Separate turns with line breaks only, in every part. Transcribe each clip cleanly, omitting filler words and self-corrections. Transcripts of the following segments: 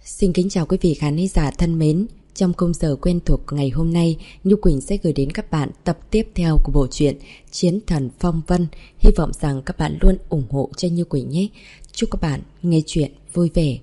Xin kính chào quý vị khán giả thân mến. Trong khung giờ quen thuộc ngày hôm nay, Như Quỳnh sẽ gửi đến các bạn tập tiếp theo của bộ truyện Chiến Thần Phong Vân. Hy vọng rằng các bạn luôn ủng hộ cho Như Quỳnh nhé. Chúc các bạn nghe chuyện vui vẻ.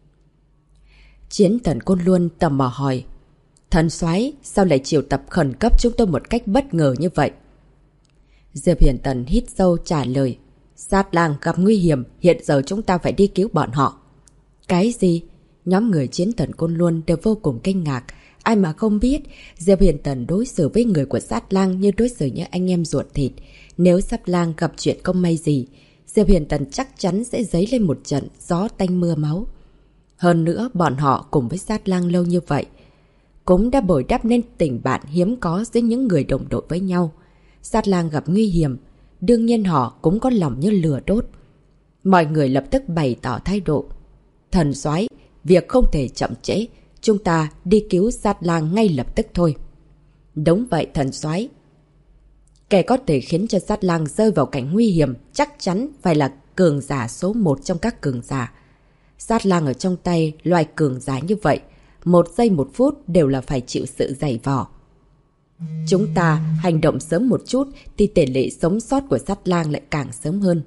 Chiến Thần Côn Luân tò mò hỏi: Thần soái, sao lại triệu tập khẩn cấp chúng tôi một cách bất ngờ như vậy? Diệp Hiển Tần hít sâu trả lời: Sát lang gặp nguy hiểm, hiện giờ chúng ta phải đi cứu bọn họ. Cái gì? Nhóm người Chiến Thần Côn Luân đều vô cùng kinh ngạc. Ai mà không biết, Diệp Hiển Tần đối xử với người của Sát lang như đối xử như anh em ruột thịt. Nếu Sát lang gặp chuyện không may gì, Diệp Hiển Tần chắc chắn sẽ dấy lên một trận gió tanh mưa máu. Hơn nữa, bọn họ cùng với Sát lang lâu như vậy, cũng đã bồi đắp nên tình bạn hiếm có giữa những người đồng đội với nhau. Sát lang gặp nguy hiểm, đương nhiên họ cũng có lòng như lửa đốt. Mọi người lập tức bày tỏ thái độ: Thần soái, việc không thể chậm trễ, chúng ta đi cứu Sát lang ngay lập tức thôi. Đúng vậy thần soái. Kẻ có thể khiến cho Sát lang rơi vào cảnh nguy hiểm chắc chắn phải là cường giả số 1 trong các cường giả. Sát lang ở trong tay loài cường giả như vậy, 1 giây 1 phút đều là phải chịu sự dày vò. Chúng ta hành động sớm một chút thì tỷ lệ sống sót của Sát lang lại càng sớm hơn.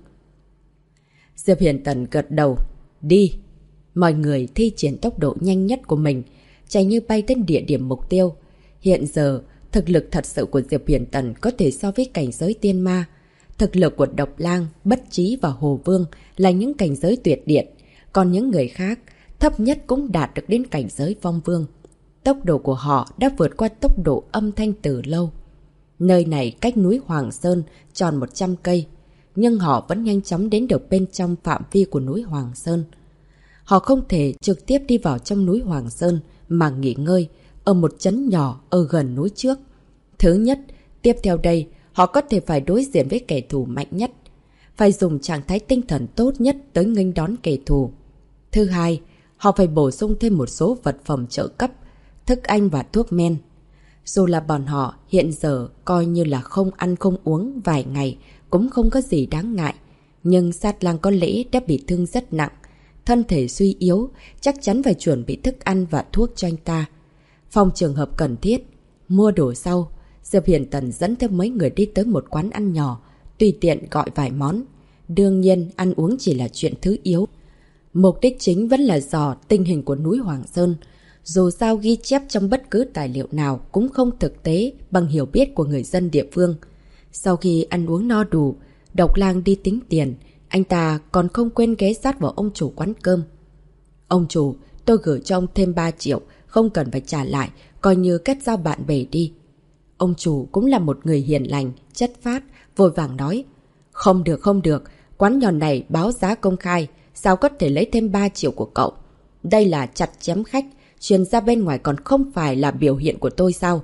Diệp Hiển Tần gật đầu: Đi. Mọi người thi triển tốc độ nhanh nhất của mình, chạy như bay đến địa điểm mục tiêu. Hiện giờ, thực lực thật sự của Diệp Hiển Tần có thể so với cảnh giới tiên ma. Thực lực của Độc Lang, Bất Chí và Hồ Vương là những cảnh giới tuyệt điện, còn những người khác thấp nhất cũng đạt được đến cảnh giới Phong Vương. Tốc độ của họ đã vượt qua tốc độ âm thanh từ lâu. Nơi này cách núi Hoàng Sơn tròn 100 cây, nhưng họ vẫn nhanh chóng đến được bên trong phạm vi của núi Hoàng Sơn. Họ không thể trực tiếp đi vào trong núi Hoàng Sơn mà nghỉ ngơi ở một trấn nhỏ ở gần núi trước. Thứ nhất, tiếp theo đây, họ có thể phải đối diện với kẻ thù mạnh nhất, phải dùng trạng thái tinh thần tốt nhất tới nghênh đón kẻ thù. Thứ hai, họ phải bổ sung thêm một số vật phẩm trợ cấp, thức ăn và thuốc men. Dù là bọn họ hiện giờ coi như là không ăn không uống vài ngày cũng không có gì đáng ngại, nhưng Sát lang có lẽ đã bị thương rất nặng, thân thể suy yếu, chắc chắn phải chuẩn bị thức ăn và thuốc cho anh ta. Phòng trường hợp cần thiết, mua đồ sau, Diệp Hiển Tần dẫn theo mấy người đi tới một quán ăn nhỏ, tùy tiện gọi vài món. Đương nhiên, ăn uống chỉ là chuyện thứ yếu. Mục đích chính vẫn là dò tình hình của núi Hoàng Sơn. Dù sao ghi chép trong bất cứ tài liệu nào cũng không thực tế bằng hiểu biết của người dân địa phương. Sau khi ăn uống no đủ, Độc Lang đi tính tiền. Anh ta còn không quên ghé sát vào ông chủ quán cơm. Ông chủ, tôi gửi cho ông thêm 3 triệu, không cần phải trả lại, coi như kết giao bạn bè đi. Ông chủ cũng là một người hiền lành, chất phác, vội vàng nói: Không được, không được, quán nhỏ này báo giá công khai, sao có thể lấy thêm 3 triệu của cậu? Đây là chặt chém khách, truyền ra bên ngoài còn không phải là biểu hiện của tôi sao?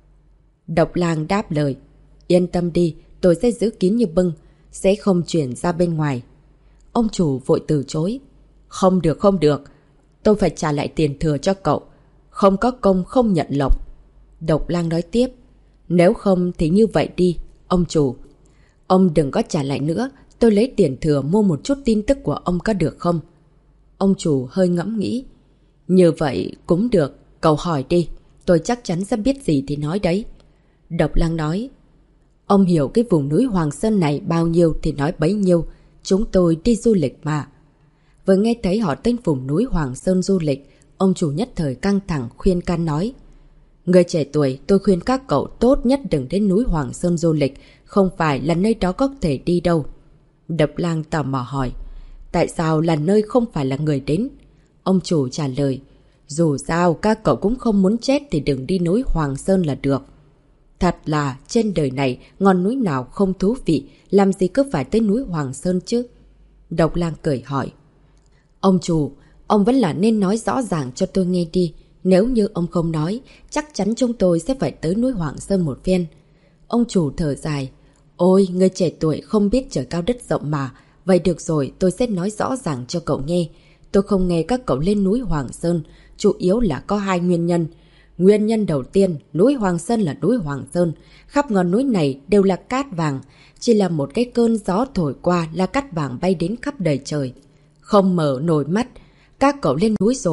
Độc Lang đáp lời: Yên tâm đi, tôi sẽ giữ kín như bưng, sẽ không chuyển ra bên ngoài. Ông chủ vội từ chối: Không được, không được, tôi phải trả lại tiền thừa cho cậu, không có công không nhận lộc. Độc Lang nói tiếp: Nếu không thì như vậy đi, ông chủ, ông đừng có trả lại nữa, tôi lấy tiền thừa mua một chút tin tức của ông có được không? Ông chủ hơi ngẫm nghĩ: Như vậy cũng được, cậu hỏi đi, tôi chắc chắn sẽ biết gì thì nói đấy. Độc Lang nói: Ông hiểu cái vùng núi Hoàng Sơn này bao nhiêu thì nói bấy nhiêu, chúng tôi đi du lịch mà. Vừa nghe thấy họ tên vùng núi Hoàng Sơn du lịch, ông chủ nhất thời căng thẳng khuyên can nói: Người trẻ tuổi, tôi khuyên các cậu tốt nhất đừng đến núi Hoàng Sơn du lịch, không phải là nơi đó có thể đi đâu. Độc Lang tò mò hỏi: Tại sao là nơi không phải là người đến? Ông chủ trả lời: Dù sao các cậu cũng không muốn chết thì đừng đi núi Hoàng Sơn là được. Thật là trên đời này ngọn núi nào không thú vị, làm gì cứ phải tới núi Hoàng Sơn chứ? Độc Lang cười hỏi: Ông chủ, ông vẫn là nên nói rõ ràng cho tôi nghe đi. Nếu như ông không nói, chắc chắn chúng tôi sẽ phải tới núi Hoàng Sơn một phen. Ông chủ thở dài: Ôi, người trẻ tuổi không biết trời cao đất rộng mà. Vậy được rồi, tôi sẽ nói rõ ràng cho cậu nghe. Tôi không nghe các cậu lên núi Hoàng Sơn, chủ yếu là có 2 nguyên nhân. Nguyên nhân đầu tiên, núi Hoàng Sơn là núi Hoàng Sơn, khắp ngọn núi này đều là cát vàng, chỉ là một cái cơn gió thổi qua là cát vàng bay đến khắp đầy trời. Không mở nổi mắt, các cậu lên núi rồi,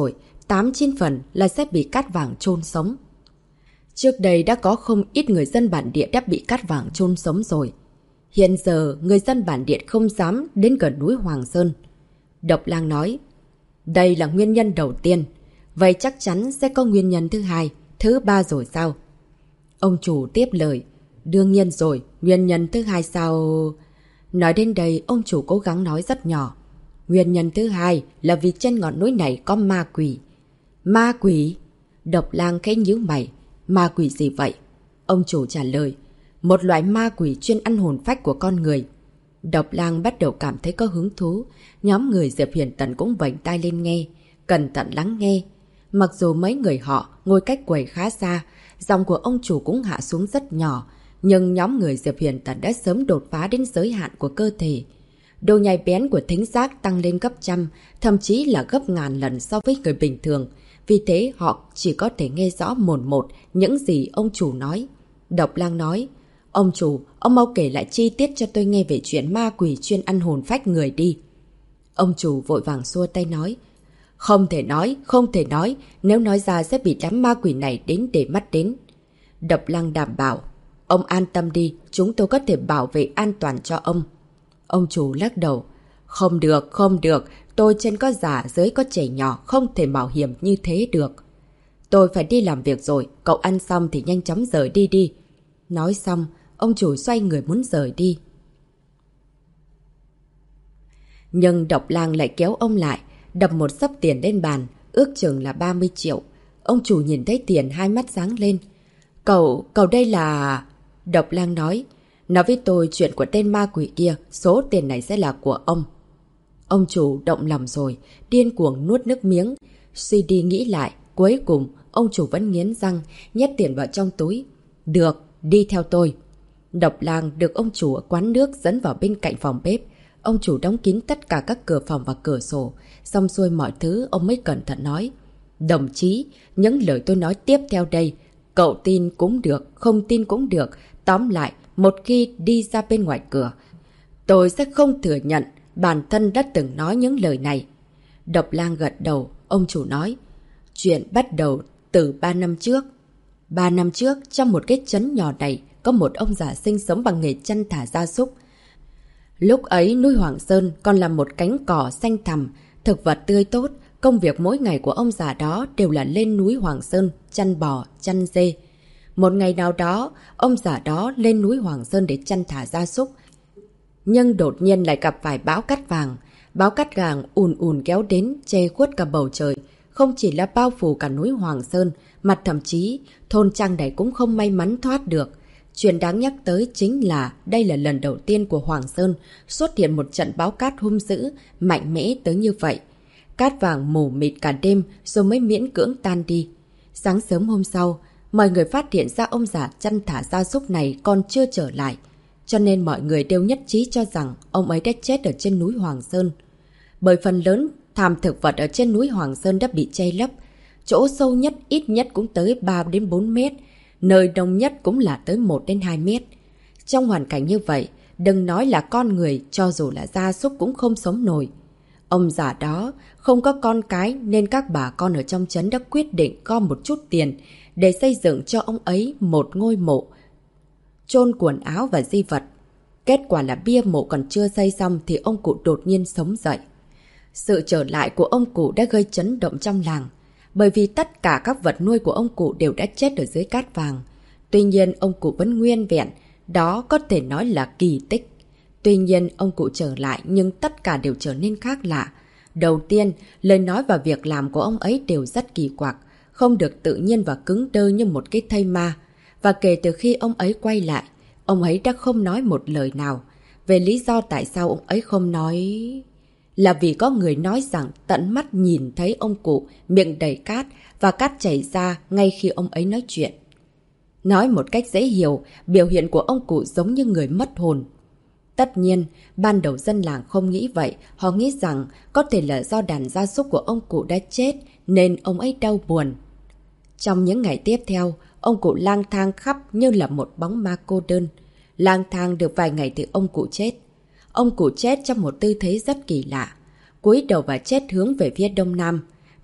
8-9 phần là sẽ bị cát vàng chôn sống. Trước đây đã có không ít người dân bản địa đã bị cát vàng chôn sống rồi. Hiện giờ, người dân bản địa không dám đến gần núi Hoàng Sơn. Độc Lang nói, đây là nguyên nhân đầu tiên. Vậy chắc chắn sẽ có nguyên nhân thứ hai, thứ ba rồi sao? Ông chủ tiếp lời, đương nhiên rồi, nguyên nhân thứ hai sao? Nói đến đây, ông chủ cố gắng nói rất nhỏ. Nguyên nhân thứ hai là vì trên ngọn núi này có ma quỷ. Ma quỷ? Độc Lang khẽ nhíu mày. Ma quỷ gì vậy? Ông chủ trả lời, một loại ma quỷ chuyên ăn hồn phách của con người. Độc Lang bắt đầu cảm thấy có hứng thú. Nhóm người Diệp Huyền Tần cũng vểnh tai lên nghe, cẩn thận lắng nghe. Mặc dù mấy người họ ngồi cách quầy khá xa, giọng của ông chủ cũng hạ xuống rất nhỏ, nhưng nhóm người Diệp Huyền Tần đã sớm đột phá đến giới hạn của cơ thể. Độ nhạy bén của thính giác tăng lên gấp trăm, thậm chí là gấp ngàn lần so với người bình thường. Vì thế họ chỉ có thể nghe rõ mồn một những gì ông chủ nói. Độc Lang nói, ông chủ, ông mau kể lại chi tiết cho tôi nghe về chuyện ma quỷ chuyên ăn hồn phách người đi. Ông chủ vội vàng xua tay nói, không thể nói, không thể nói, nếu nói ra sẽ bị đám ma quỷ này đến để mắt đến. Độc Lang đảm bảo, ông an tâm đi, chúng tôi có thể bảo vệ an toàn cho ông. Ông chủ lắc đầu, không được, không được, tôi trên có già dưới có trẻ nhỏ, không thể mạo hiểm như thế được. Tôi phải đi làm việc rồi, cậu ăn xong thì nhanh chóng rời đi đi. Nói xong, ông chủ xoay người muốn rời đi. Nhưng Độc Lang lại kéo ông lại, đập một xấp tiền lên bàn, ước chừng là 30 triệu. Ông chủ nhìn thấy tiền hai mắt sáng lên. Cậu đây là... Độc Lang nói với tôi chuyện của tên ma quỷ kia, số tiền này sẽ là của ông. Ông chủ động lòng rồi, điên cuồng nuốt nước miếng. Suy đi nghĩ lại, cuối cùng, ông chủ vẫn nghiến răng, nhét tiền vào trong túi. Được, đi theo tôi. Độc Lang được ông chủ ở quán nước dẫn vào bên cạnh phòng bếp. Ông chủ đóng kín tất cả các cửa phòng và cửa sổ. Xong xuôi mọi thứ, ông mới cẩn thận nói. Đồng chí, những lời tôi nói tiếp theo đây, cậu tin cũng được, không tin cũng được. Tóm lại, một khi đi ra bên ngoài cửa, tôi sẽ không thừa nhận bản thân đã từng nói những lời này. Độc Lang gật đầu, ông chủ nói. Chuyện bắt đầu từ 3 năm trước. 3 năm trước, trong một cái trấn nhỏ này, có một ông già sinh sống bằng nghề chăn thả gia súc. Lúc ấy, núi Hoàng Sơn còn là một cánh cỏ xanh thẳm, thực vật tươi tốt. Công việc mỗi ngày của ông già đó đều là lên núi Hoàng Sơn, chăn bò, chăn dê. Một ngày nào đó, ông già đó lên núi Hoàng Sơn để chăn thả gia súc. Nhưng đột nhiên lại gặp phải bão cát vàng. Bão cát vàng ùn ùn kéo đến, che khuất cả bầu trời. Không chỉ là bao phủ cả núi Hoàng Sơn, mà thậm chí thôn trang này cũng không may mắn thoát được. Chuyện đáng nhắc tới chính là đây là lần đầu tiên của Hoàng Sơn xuất hiện một trận bão cát hung dữ, mạnh mẽ tới như vậy. Cát vàng mù mịt cả đêm rồi mới miễn cưỡng tan đi. Sáng sớm hôm sau, mọi người phát hiện ra ông già chăn thả gia súc này còn chưa trở lại. Cho nên mọi người đều nhất trí cho rằng ông ấy đã chết ở trên núi Hoàng Sơn. Bởi phần lớn thảm thực vật ở trên núi Hoàng Sơn đã bị che lấp. Chỗ sâu nhất ít nhất cũng tới 3 đến 4 mét. Nơi đông nhất cũng là tới 1 đến 2 mét. Trong hoàn cảnh như vậy, đừng nói là con người, cho dù là gia súc cũng không sống nổi. Ông già đó không có con cái nên các bà con ở trong trấn đã quyết định gom một chút tiền để xây dựng cho ông ấy một ngôi mộ, chôn quần áo và di vật. Kết quả là bia mộ còn chưa xây xong thì ông cụ đột nhiên sống dậy. Sự trở lại của ông cụ đã gây chấn động trong làng, bởi vì tất cả các vật nuôi của ông cụ đều đã chết ở dưới cát vàng. Tuy nhiên ông cụ vẫn nguyên vẹn, đó có thể nói là kỳ tích. Tuy nhiên ông cụ trở lại nhưng tất cả đều trở nên khác lạ. Đầu tiên, lời nói và việc làm của ông ấy đều rất kỳ quặc, không được tự nhiên và cứng đơ như một cái thây ma. Và kể từ khi ông ấy quay lại, ông ấy đã không nói một lời nào. Về lý do tại sao ông ấy không nói... là vì có người nói rằng tận mắt nhìn thấy ông cụ miệng đầy cát và cát chảy ra ngay khi ông ấy nói chuyện. Nói một cách dễ hiểu, biểu hiện của ông cụ giống như người mất hồn. Tất nhiên, ban đầu dân làng không nghĩ vậy, họ nghĩ rằng có thể là do đàn gia súc của ông cụ đã chết nên ông ấy đau buồn. Trong những ngày tiếp theo, ông cụ lang thang khắp như là một bóng ma cô đơn. Lang thang được vài ngày thì ông cụ chết. Ông cụ chết trong một tư thế rất kỳ lạ. Cúi đầu và chết hướng về phía đông nam.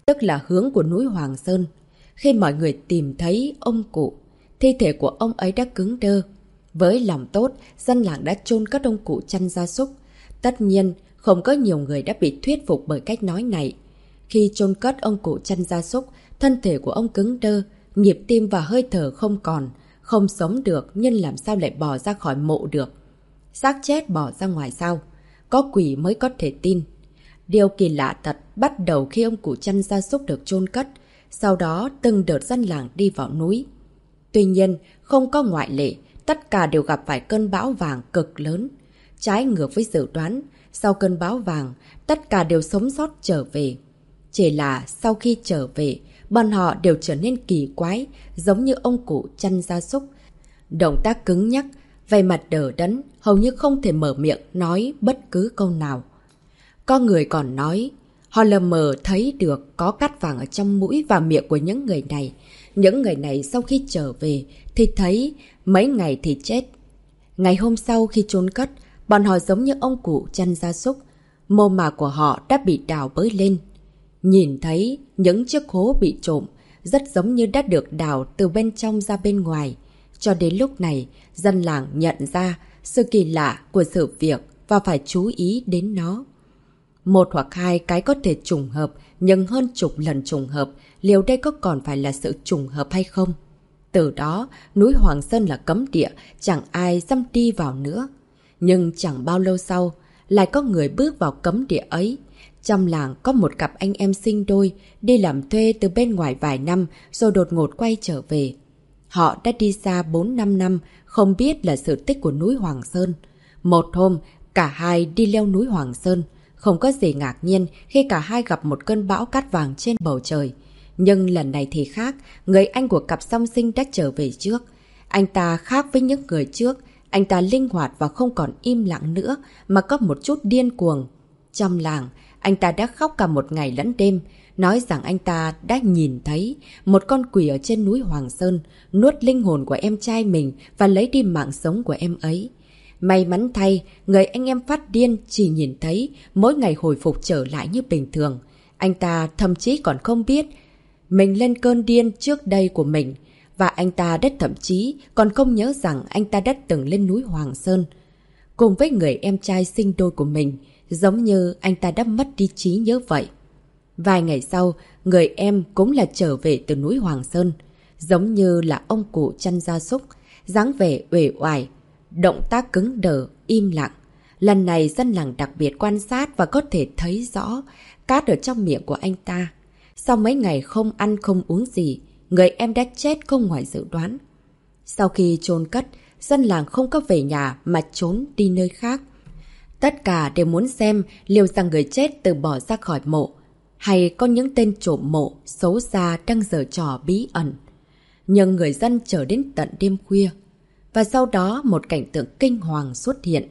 tức là hướng của núi Hoàng Sơn. Khi mọi người tìm thấy ông cụ, thi thể của ông ấy đã cứng đơ. Với lòng tốt, dân làng đã chôn cất ông cụ chăn gia súc. Tất nhiên, không có nhiều người đã bị thuyết phục bởi cách nói này. Khi chôn cất ông cụ chăn gia súc, thân thể của ông cứng đơ, nhịp tim và hơi thở không còn, không sống được nhưng làm sao lại bỏ ra khỏi mộ được. Xác chết bỏ ra ngoài sao? Có quỷ mới có thể tin. Điều kỳ lạ thật bắt đầu khi ông cụ chăn gia súc được chôn cất, sau đó từng đợt dân làng đi vào núi. Tuy nhiên, không có ngoại lệ, tất cả đều gặp phải cơn bão vàng cực lớn. Trái ngược với dự đoán, sau cơn bão vàng, tất cả đều sống sót trở về. Chỉ là sau khi trở về, bọn họ đều trở nên kỳ quái, giống như ông cụ chăn gia súc. Động tác cứng nhắc, vẻ mặt đờ đẫn, hầu như không thể mở miệng nói bất cứ câu nào. Có người còn nói, họ lờ mờ thấy được có cát vàng ở trong mũi và miệng của những người này. Những người này sau khi trở về thì thấy mấy ngày thì chết. Ngày hôm sau khi chôn cất, bọn họ giống như ông cụ chăn gia súc. Mô mà của họ đã bị đào bới lên. Nhìn thấy những chiếc hố bị trộm, rất giống như đã được đào từ bên trong ra bên ngoài. Cho đến lúc này, dân làng nhận ra sự kỳ lạ của sự việc và phải chú ý đến nó. Một hoặc hai cái có thể trùng hợp, nhưng hơn chục lần trùng hợp, liệu đây có còn phải là sự trùng hợp hay không? Từ đó, núi Hoàng Sơn là cấm địa, chẳng ai dám đi vào nữa. Nhưng chẳng bao lâu sau, lại có người bước vào cấm địa ấy. Trong làng có một cặp anh em sinh đôi, đi làm thuê từ bên ngoài vài năm rồi đột ngột quay trở về. Họ đã đi xa 4-5 năm, không biết là sự tích của núi Hoàng Sơn. Một hôm, cả hai đi leo núi Hoàng Sơn. Không có gì ngạc nhiên khi cả hai gặp một cơn bão cát vàng trên bầu trời. Nhưng lần này thì khác, người anh của cặp song sinh đã trở về trước. Anh ta khác với những người trước, anh ta linh hoạt và không còn im lặng nữa mà có một chút điên cuồng. Trong làng, anh ta đã khóc cả một ngày lẫn đêm, nói rằng anh ta đã nhìn thấy một con quỷ ở trên núi Hoàng Sơn, nuốt linh hồn của em trai mình và lấy đi mạng sống của em ấy. May mắn thay, người anh em phát điên chỉ nhìn thấy mỗi ngày hồi phục trở lại như bình thường. Anh ta thậm chí còn không biết mình lên cơn điên trước đây của mình. Và anh ta đã thậm chí còn không nhớ rằng anh ta đã từng lên núi Hoàng Sơn cùng với người em trai sinh đôi của mình, giống như anh ta đã mất đi trí nhớ vậy. Vài ngày sau, người em cũng là trở về từ núi Hoàng Sơn, giống như là ông cụ chăn gia súc, dáng vẻ uể oải, động tác cứng đờ, im lặng. Lần này dân làng đặc biệt quan sát và có thể thấy rõ cát ở trong miệng của anh ta. Sau mấy ngày không ăn không uống gì, người em đã chết không ngoài dự đoán. Sau khi chôn cất, dân làng không có về nhà mà trốn đi nơi khác. Tất cả đều muốn xem liệu rằng người chết từ bỏ ra khỏi mộ, hay có những tên trộm mộ xấu xa đang giở trò bí ẩn. Nhưng người dân chờ đến tận đêm khuya. Và sau đó một cảnh tượng kinh hoàng xuất hiện.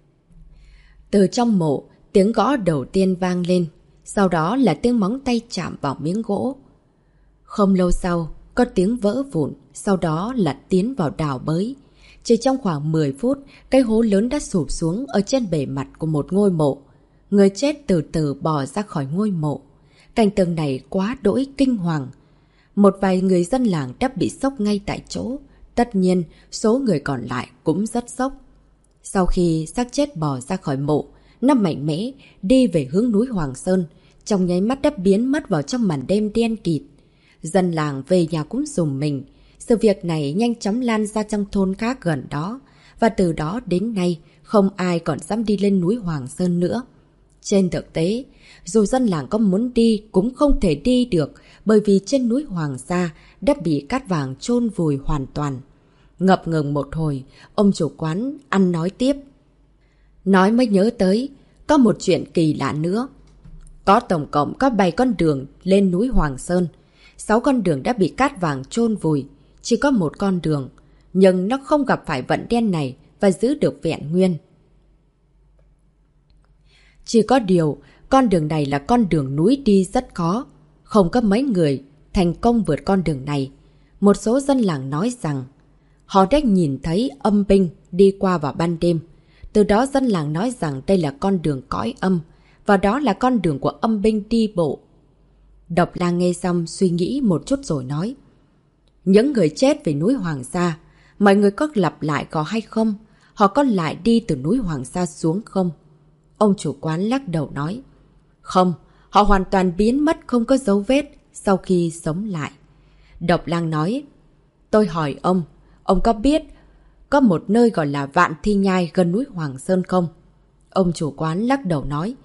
Từ trong mộ, tiếng gõ đầu tiên vang lên. Sau đó là tiếng móng tay chạm vào miếng gỗ. Không lâu sau, có tiếng vỡ vụn, sau đó là tiến vào đào bới. Chỉ trong khoảng 10 phút, cái hố lớn đã sụp xuống ở trên bề mặt của một ngôi mộ. Người chết từ từ bò ra khỏi ngôi mộ. Cảnh tượng này quá đỗi kinh hoàng. Một vài người dân làng đã bị sốc ngay tại chỗ. Tất nhiên, số người còn lại cũng rất sốc. Sau khi xác chết bò ra khỏi mộ, nó mạnh mẽ đi về hướng núi Hoàng Sơn, trong nháy mắt đã biến mất vào trong màn đêm đen kịt. Dân làng về nhà cũng rùng mình. Sự việc này nhanh chóng lan ra trong thôn khác gần đó, và từ đó đến nay không ai còn dám đi lên núi Hoàng Sơn nữa. Trên thực tế, dù dân làng có muốn đi cũng không thể đi được, bởi vì trên núi Hoàng Sa đã bị cát vàng chôn vùi hoàn toàn. Ngập ngừng một hồi, ông chủ quán ăn nói tiếp. Nói mới nhớ tới, có một chuyện kỳ lạ nữa. Có tổng cộng có 7 con đường lên núi Hoàng Sơn. 6 con đường đã bị cát vàng chôn vùi. Chỉ có một con đường, nhưng nó không gặp phải vận đen này và giữ được vẹn nguyên. Chỉ có điều, con đường này là con đường núi đi rất khó. Không có mấy người thành công vượt con đường này. Một số dân làng nói rằng họ đã nhìn thấy âm binh đi qua vào ban đêm. Từ đó dân làng nói rằng đây là con đường cõi âm, và đó là con đường của âm binh đi bộ. Độc Lang nghe xong suy nghĩ một chút rồi nói. Những người chết về núi Hoàng Sa, mọi người có lặp lại có hay không? Họ có lại đi từ núi Hoàng Sa xuống không? Ông chủ quán lắc đầu nói. Không, họ hoàn toàn biến mất không có dấu vết sau khi sống lại. Độc Lang nói. Tôi hỏi ông có biết có một nơi gọi là Vạn Thi Nhai gần núi Hoàng Sơn không? Ông chủ quán lắc đầu nói.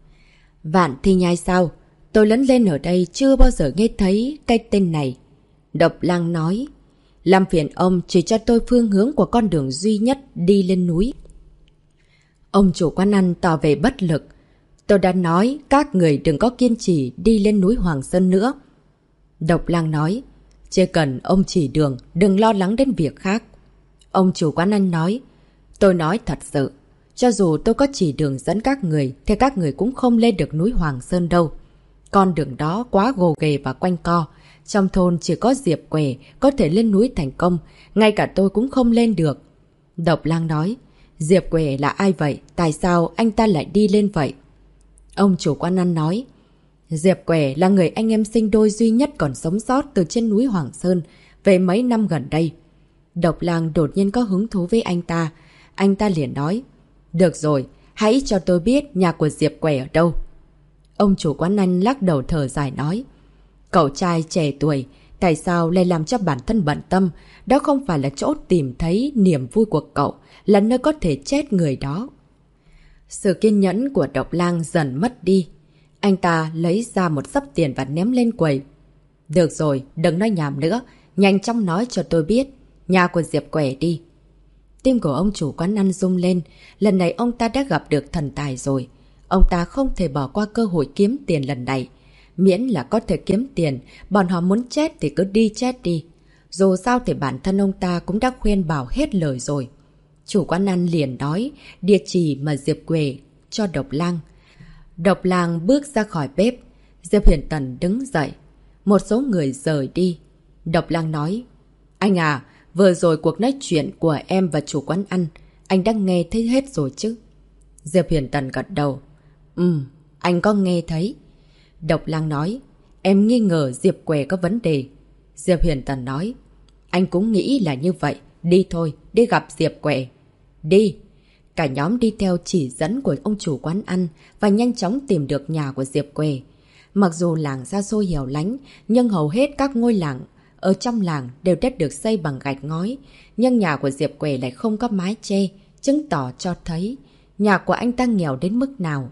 Vạn Thi Nhai sao? Tôi lớn lên ở đây chưa bao giờ nghe thấy cái tên này. Độc Lang nói. Làm phiền ông chỉ cho tôi phương hướng của con đường duy nhất đi lên núi. Ông chủ quán ăn tỏ vẻ bất lực. Tôi đã nói các người đừng có kiên trì đi lên núi Hoàng Sơn nữa. Độc Lang nói. Chỉ cần ông chỉ đường, đừng lo lắng đến việc khác. Ông chủ quán ăn nói. Tôi nói thật sự, cho dù tôi có chỉ đường dẫn các người, thì các người cũng không lên được núi Hoàng Sơn đâu. Con đường đó quá gồ ghề và quanh co. Trong thôn chỉ có Diệp Què có thể lên núi thành công, ngay cả tôi cũng không lên được. Độc Lang nói. Diệp Què là ai vậy? Tại sao anh ta lại đi lên vậy? Ông chủ quán ăn nói. Diệp Què là người anh em sinh đôi duy nhất còn sống sót từ trên núi Hoàng Sơn về mấy năm gần đây. Độc Lang đột nhiên có hứng thú với anh ta. Anh ta liền nói. Được rồi, hãy cho tôi biết nhà của Diệp Què ở đâu. Ông chủ quán ăn lắc đầu thở dài nói. Cậu trai trẻ tuổi, tại sao lại làm cho bản thân bận tâm? Đó không phải là chỗ tìm thấy niềm vui của cậu, là nơi có thể chết người đó. Sự kiên nhẫn của Độc Lang dần mất đi. Anh ta lấy ra một xấp tiền và ném lên quầy. Được rồi, đừng nói nhảm nữa, nhanh chóng nói cho tôi biết nhà của Diệp Què đi. Tim của ông chủ quán ăn rung lên, lần này ông ta đã gặp được thần tài rồi. Ông ta không thể bỏ qua cơ hội kiếm tiền lần này. Miễn là có thể kiếm tiền, bọn họ muốn chết thì cứ đi chết đi. Dù sao thì bản thân ông ta cũng đã khuyên bảo hết lời rồi. Chủ quán ăn liền nói địa chỉ mà Diệp Què cho Độc Lang. Độc Lang bước ra khỏi bếp. Diệp Huyền Tần đứng dậy. Một số người rời đi. Độc Lang nói. Anh à, vừa rồi cuộc nói chuyện của em và chủ quán ăn, anh đã nghe thấy hết rồi chứ? Diệp Huyền Tần gật đầu. Anh có nghe thấy. Độc Lang nói. Em nghi ngờ Diệp Què có vấn đề. Diệp Huyền Tần nói. Anh cũng nghĩ là như vậy. Đi thôi, đi gặp Diệp Què. Đi. Cả nhóm đi theo chỉ dẫn của ông chủ quán ăn và nhanh chóng tìm được nhà của Diệp Què. Mặc dù làng xa xôi hẻo lánh, nhưng hầu hết các ngôi làng ở trong làng đều đã được xây bằng gạch ngói. Nhưng nhà của Diệp Què lại không có mái che, chứng tỏ cho thấy nhà của anh ta nghèo đến mức nào.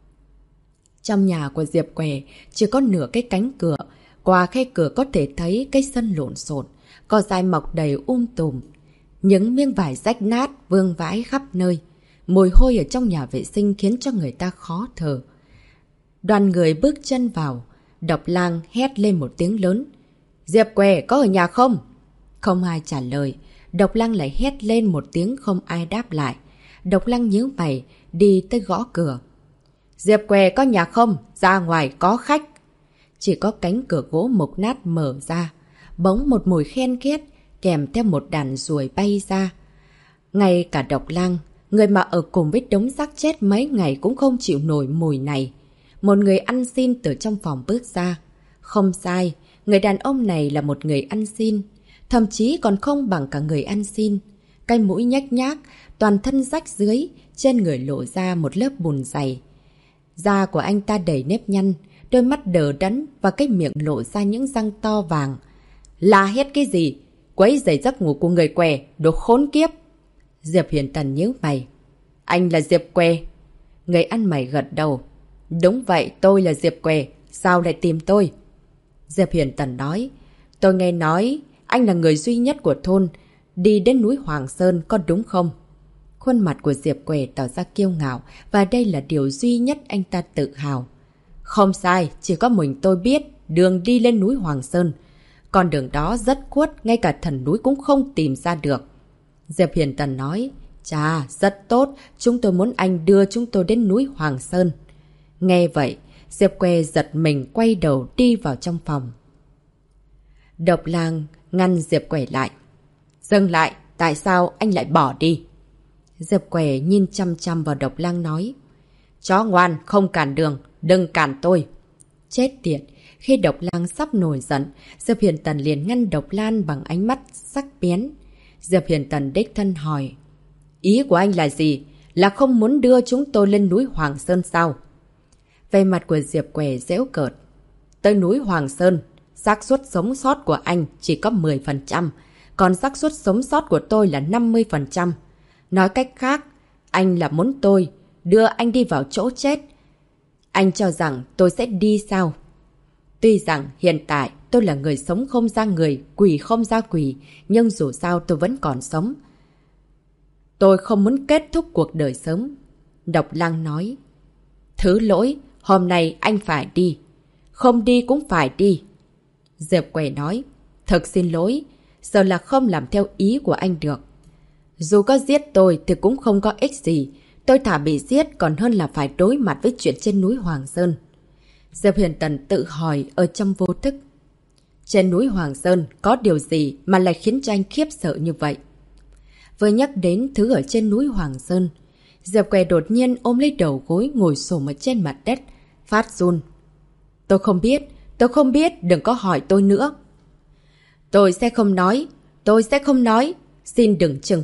Trong nhà của Diệp Què chỉ có nửa cái cánh cửa. Qua khe cửa có thể thấy cái sân lộn xộn, cỏ dại mọc đầy tùm. Những miếng vải rách nát vương vãi khắp nơi. Mùi hôi ở trong nhà vệ sinh khiến cho người ta khó thở. Đoàn người bước chân vào. Độc Lang hét lên một tiếng lớn. Diệp Què có ở nhà không? Không ai trả lời. Độc Lang lại hét lên một tiếng không ai đáp lại. Độc Lang nhíu mày đi tới gõ cửa. Diệp Què có nhà không? Ra ngoài có khách. Chỉ có cánh cửa gỗ mục nát mở ra. Bỗng một mùi khen khét kèm theo một đàn ruồi bay ra. Ngay cả Độc Lang, người mà ở cùng với đống xác chết mấy ngày cũng không chịu nổi mùi này. Một người ăn xin từ trong phòng bước ra. Không sai, người đàn ông này là một người ăn xin. Thậm chí còn không bằng cả người ăn xin. Cái mũi nhách nhác, toàn thân rách dưới, trên người lộ ra một lớp bùn dày. Da của anh ta đầy nếp nhăn, đôi mắt đờ đẫn và cái miệng lộ ra những răng to vàng. La hét cái gì? Quấy rầy giấc ngủ của người Què, đồ khốn kiếp! Diệp Huyền Tần nhíu mày. Anh là Diệp Què? Người ăn mày gật đầu. Đúng vậy, tôi là Diệp Què. Sao lại tìm tôi? Diệp Huyền Tần nói. Tôi nghe nói anh là người duy nhất của thôn đi đến núi Hoàng Sơn, có đúng không? Khuôn mặt của Diệp Què tỏ ra kiêu ngạo và đây là điều duy nhất anh ta tự hào. Không sai, chỉ có mình tôi biết đường đi lên núi Hoàng Sơn. Con đường đó rất khuất, ngay cả thần núi cũng không tìm ra được. Diệp Huyền Tần nói. Chà, rất tốt, chúng tôi muốn anh đưa chúng tôi đến núi Hoàng Sơn. Nghe vậy, Diệp Què giật mình quay đầu đi vào trong phòng. Độc Lang ngăn Diệp Què lại. Dừng lại, tại sao anh lại bỏ đi? Diệp Què nhìn chăm chăm vào Độc Lang nói. Chó ngoan, không cản đường, đừng cản tôi. Chết tiệt, Khi Độc Lang sắp nổi giận, Diệp Huyền Tần liền ngăn Độc Lang bằng ánh mắt sắc bén. Diệp Huyền Tần đích thân hỏi. Ý của anh là gì? Là không muốn đưa chúng tôi lên núi Hoàng Sơn sao? Về mặt của Diệp Què giễu cợt. Tới núi Hoàng Sơn, xác suất sống sót của anh chỉ có 10%, còn xác suất sống sót của tôi là 50%. Nói cách khác, anh là muốn tôi đưa anh đi vào chỗ chết. Anh cho rằng tôi sẽ đi sao? Tuy rằng hiện tại tôi là người sống không ra người, quỷ không ra quỷ, nhưng dù sao tôi vẫn còn sống. Tôi không muốn kết thúc cuộc đời sớm. Độc Lang nói. Thứ lỗi, hôm nay anh phải đi. Không đi cũng phải đi. Diệp Què nói. Thật xin lỗi, giờ là không làm theo ý của anh được. Dù có giết tôi thì cũng không có ích gì. Tôi thả bị giết còn hơn là phải đối mặt với chuyện trên núi Hoàng Sơn. Diệp Huyền Tần tự hỏi ở trong vô thức. Trên núi Hoàng Sơn có điều gì mà lại khiến cho anh khiếp sợ như vậy? Vừa nhắc đến thứ ở trên núi Hoàng Sơn, Diệp Què đột nhiên ôm lấy đầu gối ngồi xổm ở trên mặt đất, phát run. Tôi không biết, đừng có hỏi tôi nữa. Tôi sẽ không nói, xin đừng trừng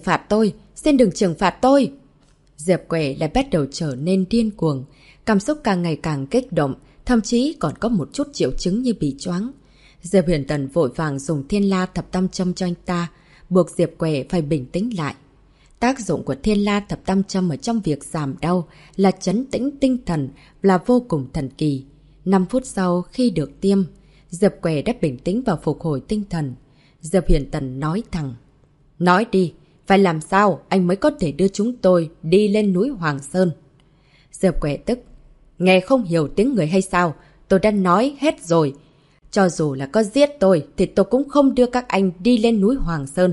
phạt tôi. Diệp Què lại bắt đầu trở nên điên cuồng, cảm xúc càng ngày càng kích động, thậm chí còn có một chút triệu chứng như bị choáng. Diệp Huyền Tần vội vàng dùng Thiên La Thập Tam Châm cho anh ta, buộc Diệp Què phải bình tĩnh lại. Tác dụng của Thiên La Thập Tam Châm ở trong việc giảm đau là trấn tĩnh tinh thần, là vô cùng thần kỳ. 5 phút sau khi được tiêm, Diệp Què đã bình tĩnh và phục hồi tinh thần. Diệp Huyền Tần nói thẳng. Nói đi, phải làm sao anh mới có thể đưa chúng tôi đi lên núi Hoàng Sơn? Diệp Què tức. Nghe không hiểu tiếng người hay sao? Tôi đã nói hết rồi. Cho dù là có giết tôi thì tôi cũng không đưa các anh đi lên núi Hoàng Sơn.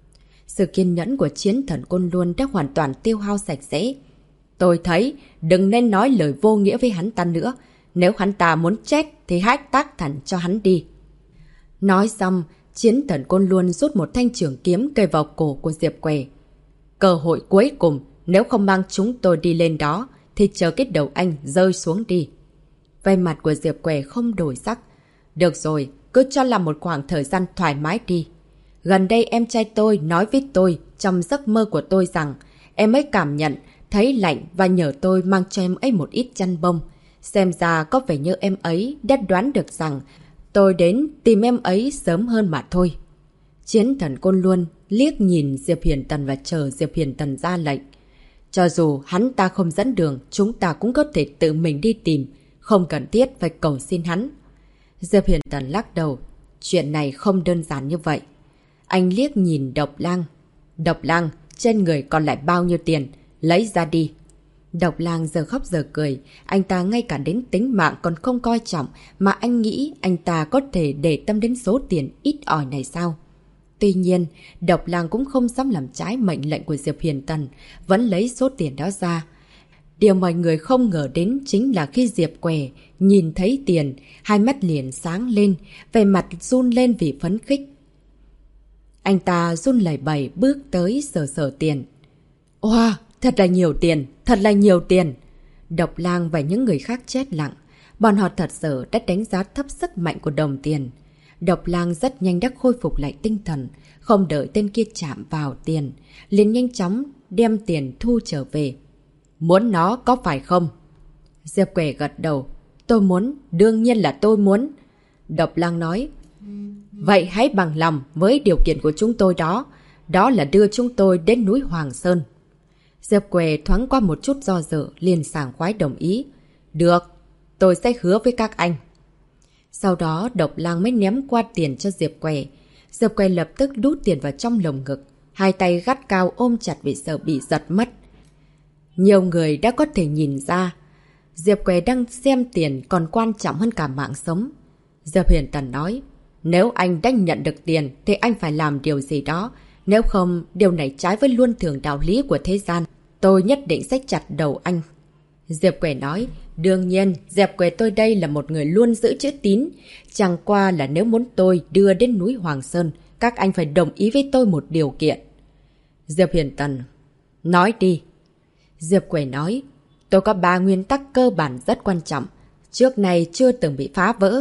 Sự kiên nhẫn của chiến thần Côn Luân đã hoàn toàn tiêu hao sạch sẽ. Tôi thấy đừng nên nói lời vô nghĩa với hắn ta nữa. Nếu hắn ta muốn chết thì hãy tác thẳng cho hắn đi. Nói xong, chiến thần Côn Luân rút một thanh trường kiếm kề vào cổ của Diệp Què. Cơ hội cuối cùng, nếu không mang chúng tôi đi lên đó thì chờ cái đầu anh rơi xuống đi. Vẻ mặt của Diệp Què không đổi sắc. Được rồi, cứ cho là một khoảng thời gian thoải mái đi. Gần đây em trai tôi nói với tôi trong giấc mơ của tôi rằng em ấy cảm nhận, thấy lạnh và nhờ tôi mang cho em ấy một ít chăn bông. Xem ra có vẻ như em ấy đã đoán được rằng tôi đến tìm em ấy sớm hơn mà thôi. Chiến thần Côn Luân liếc nhìn Diệp Huyền Tần và chờ Diệp Huyền Tần ra lệnh. Cho dù hắn ta không dẫn đường, chúng ta cũng có thể tự mình đi tìm, không cần thiết phải cầu xin hắn. Diệp Huyền Tần lắc đầu. Chuyện này không đơn giản như vậy. Anh liếc nhìn Độc Lang. Độc Lang, trên người còn lại bao nhiêu tiền? Lấy ra đi. Độc Lang giờ khóc giờ cười. Anh ta ngay cả đến tính mạng còn không coi trọng, mà anh nghĩ anh ta có thể để tâm đến số tiền ít ỏi này sao? Tuy nhiên, Độc Lang cũng không dám làm trái mệnh lệnh của Diệp Huyền Tần, vẫn lấy số tiền đó ra. Điều mọi người không ngờ đến chính là khi Diệp Què nhìn thấy tiền, hai mắt liền sáng lên, vẻ mặt run lên vì phấn khích. Anh ta run lẩy bẩy bước tới sờ tiền. Wow, thật là nhiều tiền. Độc Lang và những người khác chết lặng. Bọn họ thật sự đã đánh giá thấp sức mạnh của đồng tiền. Độc Lang rất nhanh đã khôi phục lại tinh thần, không đợi tên kia chạm vào tiền, liền nhanh chóng đem tiền thu trở về. Muốn nó có phải không? Diệp Què gật đầu. Tôi muốn, đương nhiên là tôi muốn. Độc Lang nói. Vậy hãy bằng lòng với điều kiện của chúng tôi đó. Đó là đưa chúng tôi đến núi Hoàng Sơn. Diệp Què thoáng qua một chút do dự, liền sảng khoái đồng ý. Được, tôi sẽ hứa với các anh. Sau đó Độc Lang mới ném qua tiền cho Diệp Què. Diệp Què lập tức đút tiền vào trong lồng ngực, hai tay gắt cao ôm chặt vì sợ bị giật mất. Nhiều người đã có thể nhìn ra, Diệp Què đang xem tiền còn quan trọng hơn cả mạng sống. Diệp Huyền Tần nói, nếu anh đã nhận được tiền thì anh phải làm điều gì đó. Nếu không, điều này trái với luân thường đạo lý của thế gian. Tôi nhất định sẽ chặt đầu anh. Diệp Què nói, đương nhiên, Diệp Què tôi đây là một người luôn giữ chữ tín. Chẳng qua là nếu muốn tôi đưa đến núi Hoàng Sơn, các anh phải đồng ý với tôi một điều kiện. Diệp Huyền Tần, nói đi. Diệp Què nói, tôi có 3 nguyên tắc cơ bản rất quan trọng. Trước này chưa từng bị phá vỡ.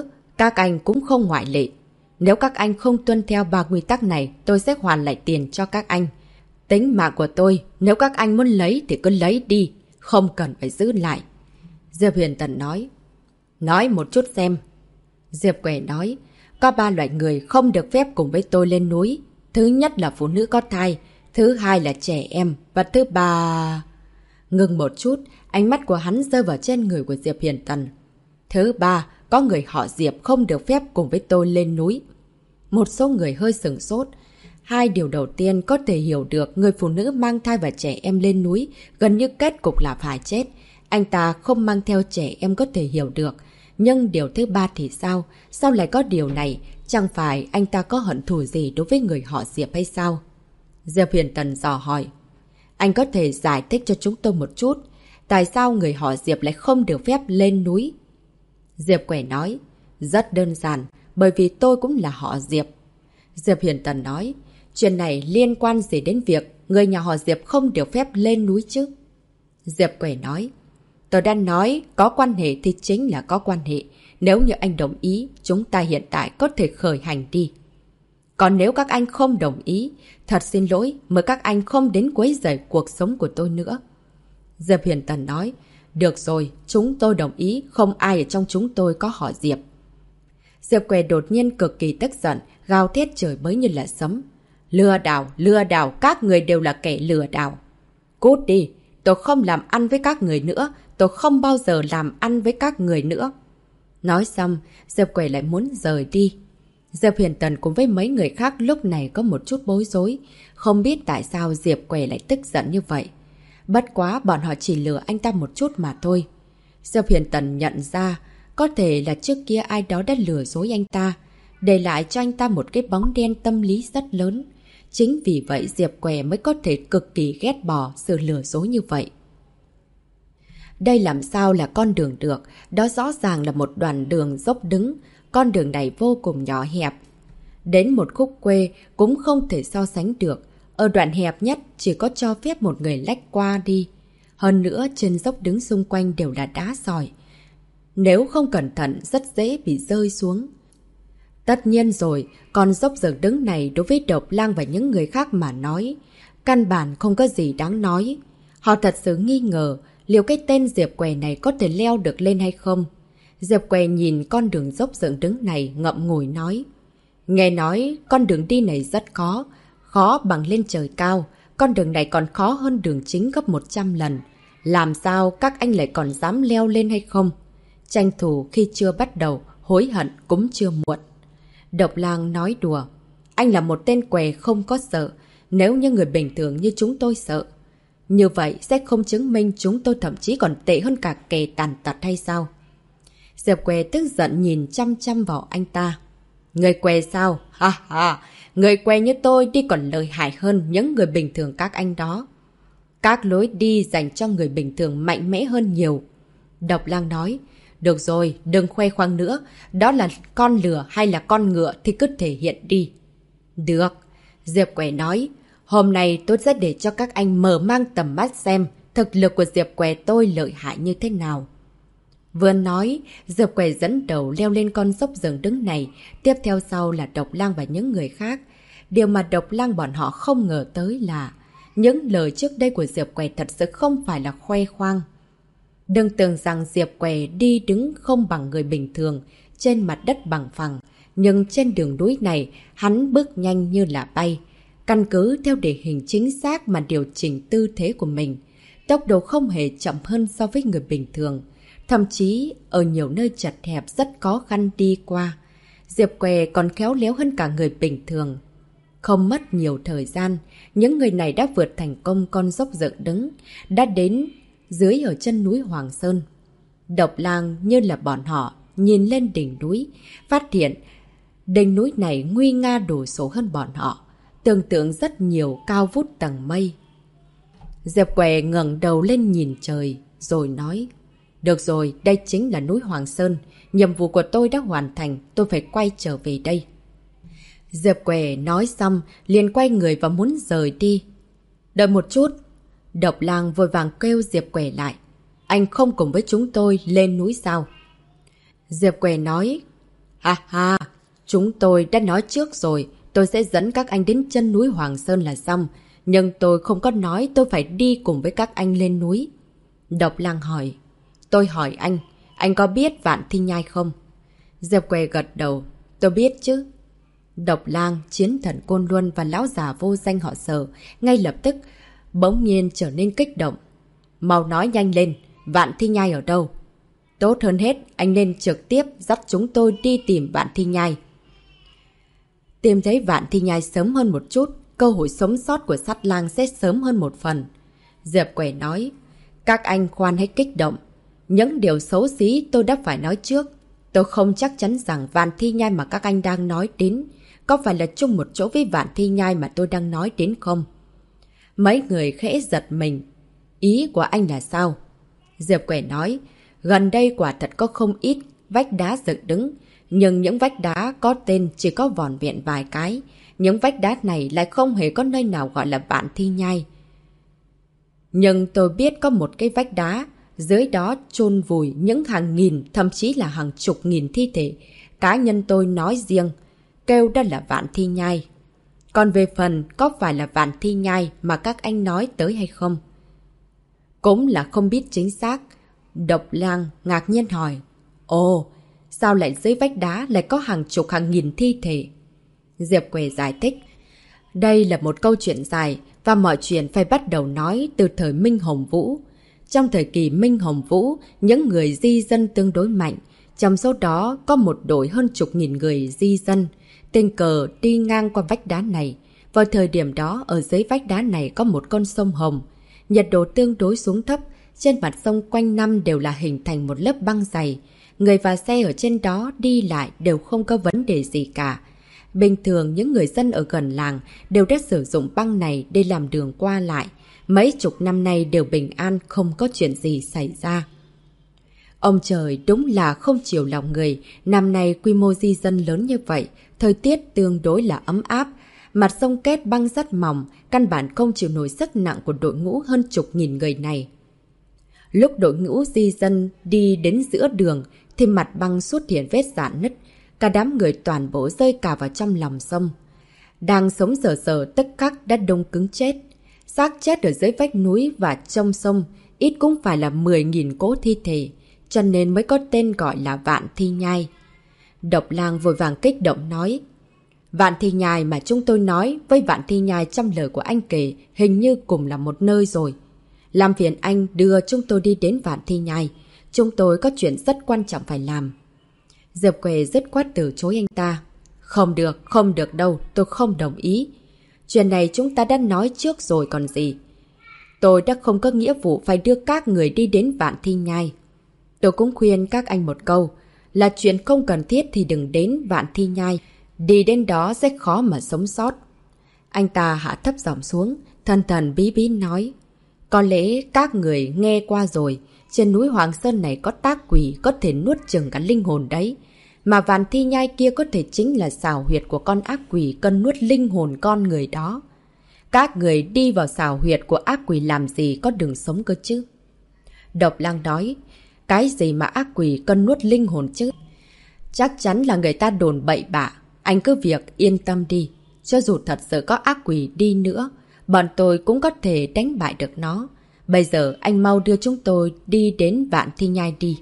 Các anh cũng không ngoại lệ. Nếu các anh không tuân theo 3 quy tắc này, tôi sẽ hoàn lại tiền cho các anh. Tính mạng của tôi, nếu các anh muốn lấy thì cứ lấy đi, không cần phải giữ lại. Diệp Huyền Tần nói. Nói một chút xem. Diệp Quẻ nói, có 3 loại người không được phép cùng với tôi lên núi. Thứ nhất là phụ nữ có thai, thứ hai là trẻ em, và thứ ba... Ngừng một chút, ánh mắt của hắn rơi vào trên người của Diệp Huyền Tần. Thứ ba, có người họ Diệp không được phép cùng với tôi lên núi. Một số người hơi sửng sốt. 2 điều đầu tiên có thể hiểu được, người phụ nữ mang thai và trẻ em lên núi gần như kết cục là phải chết. Anh ta không mang theo trẻ em có thể hiểu được. Nhưng điều thứ ba thì sao? Sao lại có điều này? Chẳng phải anh ta có hận thù gì đối với người họ Diệp hay sao? Diệp Huyền Tần dò hỏi. Anh có thể giải thích cho chúng tôi một chút. Tại sao người họ Diệp lại không được phép lên núi? Diệp Quẻ nói. Rất đơn giản, bởi vì tôi cũng là họ Diệp. Diệp Huyền Tần nói. Chuyện này liên quan gì đến việc người nhà họ Diệp không được phép lên núi chứ? Diệp Quẻ nói. Tôi đã nói, có quan hệ thì chính là có quan hệ. Nếu như anh đồng ý, chúng ta hiện tại có thể khởi hành đi. Còn nếu các anh không đồng ý, thật xin lỗi, mời các anh không đến quấy rầy cuộc sống của tôi nữa. Diệp Huyền Tần nói, được rồi, chúng tôi đồng ý, không ai ở trong chúng tôi có họ Diệp. Diệp Quẻ đột nhiên cực kỳ tức giận, gào thét trời bới như là sấm. Lừa đảo, các người đều là kẻ lừa đảo. Cút đi, tôi không làm ăn với các người nữa, tôi không bao giờ làm ăn với các người nữa. Nói xong, Diệp Quẻ lại muốn rời đi. Diệp Huyền Tần cùng với mấy người khác lúc này có một chút bối rối, không biết tại sao Diệp Quẻ lại tức giận như vậy. Bất quá bọn họ chỉ lừa anh ta một chút mà thôi. Diệp Huyền Tần nhận ra, có thể là trước kia ai đó đã lừa dối anh ta, để lại cho anh ta một cái bóng đen tâm lý rất lớn. Chính vì vậy Diệp Quẻ mới có thể cực kỳ ghét bỏ sự lừa dối như vậy. Đây làm sao là con đường được, đó rõ ràng là một đoạn đường dốc đứng, con đường này vô cùng nhỏ hẹp. Đến một khúc quê cũng không thể so sánh được, ở đoạn hẹp nhất chỉ có cho phép một người lách qua đi. Hơn nữa trên dốc đứng xung quanh đều là đá sỏi. Nếu không cẩn thận rất dễ bị rơi xuống. Tất nhiên rồi, con dốc dở đứng này đối với Độc Lang và những người khác mà nói, căn bản không có gì đáng nói. Họ thật sự nghi ngờ liệu cái tên Diệp Quẻ này có thể leo được lên hay không. Diệp Quẻ nhìn con đường dốc dựng đứng này ngậm ngùi nói. Nghe nói con đường đi này rất khó bằng lên trời cao. Con đường này còn khó hơn đường chính gấp 100 lần. Làm sao các anh lại còn dám leo lên hay không? Tranh thủ khi chưa bắt đầu, hối hận cũng chưa muộn. Độc Lang nói đùa. Anh là một tên què không có sợ. Nếu như người bình thường như chúng tôi sợ, như vậy sẽ không chứng minh chúng tôi thậm chí còn tệ hơn cả kẻ tàn tật hay sao? Diệp Què tức giận nhìn chăm chăm vào anh ta. Người què sao? Ha ha! Người què như tôi đi còn lợi hại hơn những người bình thường các anh đó. Các lối đi dành cho người bình thường mạnh mẽ hơn nhiều. Độc Lang nói. Được rồi, đừng khoe khoang nữa. Đó là con lừa hay là con ngựa thì cứ thể hiện đi. Được. Diệp Què nói. Hôm nay tôi sẽ để cho các anh mở mang tầm mắt xem thực lực của Diệp Què tôi lợi hại như thế nào. Vừa nói, Diệp Què dẫn đầu leo lên con dốc dựng đứng này, tiếp theo sau là Độc Lang và những người khác. Điều mà Độc Lang bọn họ không ngờ tới là những lời trước đây của Diệp Què thật sự không phải là khoe khoang. Đừng tưởng rằng Diệp Què đi đứng không bằng người bình thường, trên mặt đất bằng phẳng, nhưng trên đường núi này hắn bước nhanh như là bay. Căn cứ theo địa hình chính xác mà điều chỉnh tư thế của mình, tốc độ không hề chậm hơn so với người bình thường. Thậm chí, ở nhiều nơi chật hẹp rất khó khăn đi qua. Diệp Què còn khéo léo hơn cả người bình thường. Không mất nhiều thời gian, những người này đã vượt thành công con dốc dựng đứng, đã đến dưới ở chân núi Hoàng Sơn. Độc Lang như là bọn họ, nhìn lên đỉnh núi, phát hiện đỉnh núi này nguy nga đồ sộ hơn bọn họ, tưởng tượng rất nhiều cao vút tầng mây. Diệp Què ngẩng đầu lên nhìn trời, rồi nói. Được rồi, đây chính là núi Hoàng Sơn. Nhiệm vụ của tôi đã hoàn thành, tôi phải quay trở về đây. Diệp Què nói xong, liền quay người và muốn rời đi. Đợi một chút. Độc Lang vội vàng kêu Diệp Què lại. Anh không cùng với chúng tôi lên núi sao? Diệp Què nói. Ha ha, chúng tôi đã nói trước rồi, tôi sẽ dẫn các anh đến chân núi Hoàng Sơn là xong. Nhưng tôi không có nói tôi phải đi cùng với các anh lên núi. Độc Lang hỏi. Tôi hỏi anh có biết Vạn Thi Nhai không? Diệp Quỳ gật đầu. Tôi biết chứ. Độc Lang, Chiến Thần Côn Luân và lão già vô danh họ Sở ngay lập tức bỗng nhiên trở nên kích động. Mau nói nhanh lên, Vạn Thi Nhai ở đâu? Tốt hơn hết, anh nên trực tiếp dắt chúng tôi đi tìm Vạn Thi Nhai. Tìm thấy Vạn Thi Nhai sớm hơn một chút, cơ hội sống sót của Sát Lang sẽ sớm hơn một phần. Diệp Quỳ nói, các anh khoan hãy kích động. Những điều xấu xí tôi đã phải nói trước. Tôi không chắc chắn rằng Vạn Thi Nhai mà các anh đang nói đến có phải là chung một chỗ với Vạn Thi Nhai mà tôi đang nói đến không? Mấy người khẽ giật mình. Ý của anh là sao? Diệp Quỳ nói, gần đây quả thật có không ít vách đá dựng đứng, nhưng những vách đá có tên chỉ có vỏn vẹn vài cái. Những vách đá này lại không hề có nơi nào gọi là Vạn Thi Nhai. Nhưng tôi biết có một cái vách đá, dưới đó chôn vùi những hàng nghìn, thậm chí là hàng chục nghìn thi thể. Cá nhân tôi nói riêng, kêu đó là Vạn Thi Nhai. Còn về phần có phải là Vạn Thi Nhai mà các anh nói tới hay không? Cũng là không biết chính xác. Độc Lang ngạc nhiên hỏi. Ồ, sao lại dưới vách đá lại có hàng chục hàng nghìn thi thể? Diệp Quỳ giải thích. Đây là một câu chuyện dài và mọi chuyện phải bắt đầu nói từ thời Minh Hồng Vũ. Trong thời kỳ Minh Hồng Vũ, những người di dân tương đối mạnh. Trong số đó có một đội hơn chục nghìn người di dân. Tình cờ đi ngang qua vách đá này. Vào thời điểm đó, ở dưới vách đá này có một con sông Hồng. Nhiệt độ tương đối xuống thấp. Trên mặt sông quanh năm đều là hình thành một lớp băng dày. Người và xe ở trên đó đi lại đều không có vấn đề gì cả. Bình thường những người dân ở gần làng đều đã sử dụng băng này để làm đường qua lại. Mấy chục năm nay đều bình an, không có chuyện gì xảy ra. Ông trời đúng là không chiều lòng người. Năm nay quy mô di dân lớn như vậy, thời tiết tương đối là ấm áp. Mặt sông kết băng rất mỏng, căn bản không chịu nổi sức nặng của đội ngũ hơn chục nghìn người này. Lúc đội ngũ di dân đi đến giữa đường thì mặt băng xuất hiện vết rạn nứt. Cả đám người toàn bộ rơi cả vào trong lòng sông. Đang sống sờ sờ tức khắc đã đông cứng chết. Xác chết ở dưới vách núi và trong sông ít cũng phải là 10.000 cỗ thi thể, cho nên mới có tên gọi là Vạn Thi Nhai. Độc Lang vội vàng kích động nói. Vạn Thi Nhai mà chúng tôi nói với Vạn Thi Nhai trong lời của anh kể hình như cùng là một nơi rồi. Làm phiền anh đưa chúng tôi đi đến Vạn Thi Nhai. Chúng tôi có chuyện rất quan trọng phải làm. Diệp Quỳ dứt khoát từ chối anh ta. Không được đâu, tôi không đồng ý. Chuyện này chúng ta đã nói trước rồi còn gì. Tôi đã không có nghĩa vụ phải đưa các người đi đến Vạn Thi Nhai. Tôi cũng khuyên các anh một câu, là chuyện không cần thiết thì đừng đến Vạn Thi Nhai. Đi đến đó sẽ khó mà sống sót. Anh ta hạ thấp giọng xuống, thần thần bí bí nói. Có lẽ các người nghe qua rồi, trên núi Hoàng Sơn này có tác quỷ có thể nuốt chửng cả linh hồn đấy. Mà Vạn Thi Nhai kia có thể chính là xào huyệt của con ác quỷ cần nuốt linh hồn con người đó. Các người đi vào xào huyệt của ác quỷ làm gì có đường sống cơ chứ? Độc Lang nói, cái gì mà ác quỷ cần nuốt linh hồn chứ? Chắc chắn là người ta đồn bậy bạ. Anh cứ việc yên tâm đi. Cho dù thật sự có ác quỷ đi nữa, bọn tôi cũng có thể đánh bại được nó. Bây giờ anh mau đưa chúng tôi đi đến Vạn Thi Nhai đi.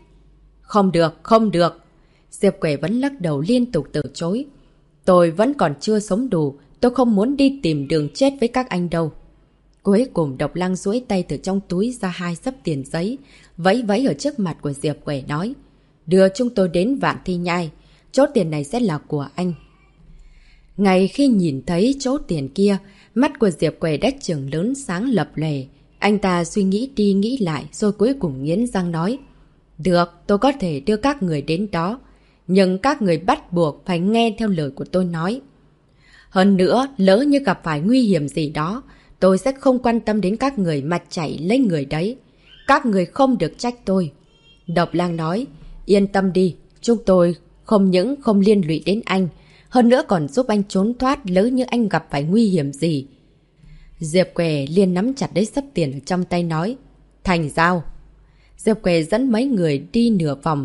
Không được. Diệp Quỳ vẫn lắc đầu liên tục từ chối. Tôi vẫn còn chưa sống đủ. Tôi không muốn đi tìm đường chết với các anh đâu. Cuối cùng Độc Lang duỗi tay từ trong túi ra 2 xấp tiền giấy, vẫy vẫy ở trước mặt của Diệp Quỳ nói. Đưa chúng tôi đến Vạn Thi Nhai. Chỗ tiền này sẽ là của anh. Ngay khi nhìn thấy chỗ tiền kia, mắt của Diệp Quỳ đã trừng lớn sáng lập lòe. Anh ta suy nghĩ đi nghĩ lại rồi cuối cùng nghiến răng nói. Được, tôi có thể đưa các người đến đó. Nhưng các người bắt buộc phải nghe theo lời của tôi nói. Hơn nữa, lỡ như gặp phải nguy hiểm gì đó, tôi sẽ không quan tâm đến các người mà chạy lấy người đấy. Các người không được trách tôi. Độc Lang nói, yên tâm đi, chúng tôi không những không liên lụy đến anh, hơn nữa còn giúp anh trốn thoát lỡ như anh gặp phải nguy hiểm gì. Diệp Quỳ liền nắm chặt lấy xấp tiền ở trong tay nói, thành giao. Diệp Quỳ dẫn mấy người đi nửa vòng,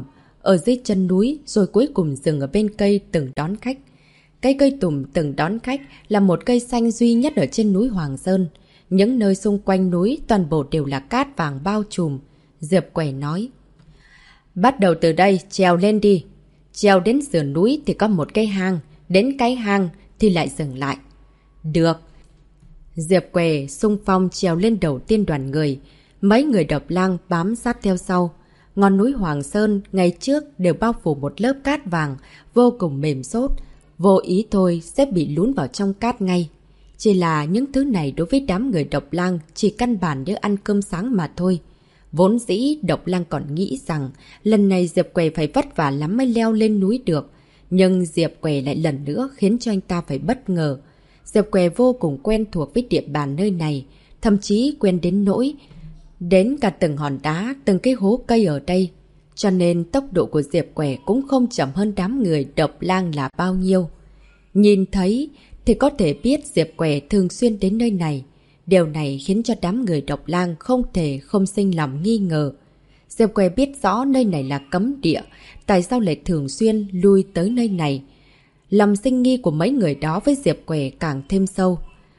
ở dưới chân núi, rồi cuối cùng dừng ở bên cây từng đón khách. Cái cây tùng từng đón khách là một cây xanh duy nhất ở trên núi Hoàng Sơn. Những nơi xung quanh núi toàn bộ đều là cát vàng bao trùm. Diệp Què nói: bắt đầu từ đây, trèo lên đi. Trèo đến sườn núi thì có một cái hang, đến cái hang thì lại dừng lại. Được. Diệp Què xung phong trèo lên đầu tiên đoàn người. Mấy người Độc Lang bám sát theo sau. Ngọn núi Hoàng Sơn ngày trước đều bao phủ một lớp cát vàng, vô cùng mềm xốp. Vô ý thôi sẽ bị lún vào trong cát ngay. Chỉ là những thứ này đối với đám người Độc Lang chỉ căn bản như ăn cơm sáng mà thôi. Vốn dĩ Độc Lang còn nghĩ rằng lần này Diệp Què phải vất vả lắm mới leo lên núi được. Nhưng Diệp Què lại lần nữa khiến cho anh ta phải bất ngờ. Diệp Què vô cùng quen thuộc với địa bàn nơi này, thậm chí quen đến nỗi đến cả từng hòn đá, từng cái hố cây ở đây. Cho nên tốc độ của Diệp Què cũng không chậm hơn đám người Độc Lang là bao nhiêu. Nhìn thấy thì có thể biết Diệp Què thường xuyên đến nơi này. Điều này khiến cho đám người Độc Lang không thể không sinh lòng nghi ngờ. Diệp Què biết rõ nơi này là cấm địa, tại sao lại thường xuyên lui tới nơi này. Lòng sinh nghi của mấy người đó với Diệp Què càng thêm sâu.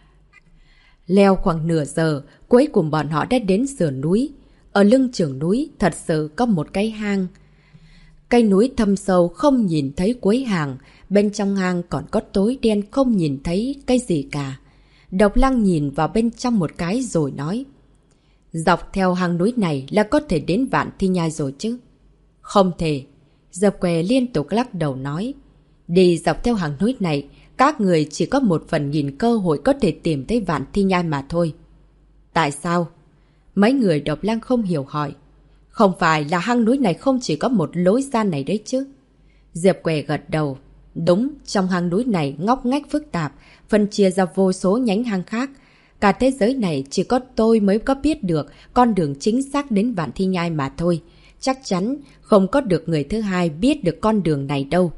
Leo khoảng nửa giờ, cuối cùng bọn họ đã đến sườn núi. Ở lưng chưởng núi thật sự có một cái hang. Cây núi thâm sâu không nhìn thấy cuối hang, bên trong hang còn có tối đen không nhìn thấy cái gì cả. Độc Lang nhìn vào bên trong một cái rồi nói: dọc theo hang núi này là có thể đến Vạn Thi Nhai rồi chứ? Không thể. Diệp Què liên tục lắc đầu nói: đi dọc theo hang núi này, các người chỉ có 1/1000 cơ hội có thể tìm thấy Vạn Thi Nhai mà thôi. Tại sao? Mấy người Độc Lang không hiểu hỏi. Không phải là hang núi này không chỉ có một lối ra này đấy chứ? Diệp Què gật đầu. Đúng, trong hang núi này ngóc ngách phức tạp, phân chia ra vô số nhánh hang khác. Cả thế giới này chỉ có tôi mới có biết được con đường chính xác đến Vạn Thi Nhai mà thôi. Chắc chắn không có được người thứ hai biết được con đường này đâu.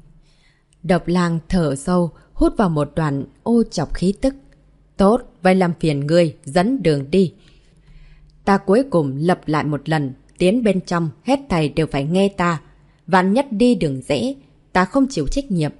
Độc Lang thở sâu, hút vào một đoàn ô chọc khí tức. Tốt, vậy làm phiền ngươi, dẫn đường đi. Ta cuối cùng lặp lại một lần, tiến bên trong, hết thầy đều phải nghe ta. Vạn nhất đi đường rẽ, ta không chịu trách nhiệm.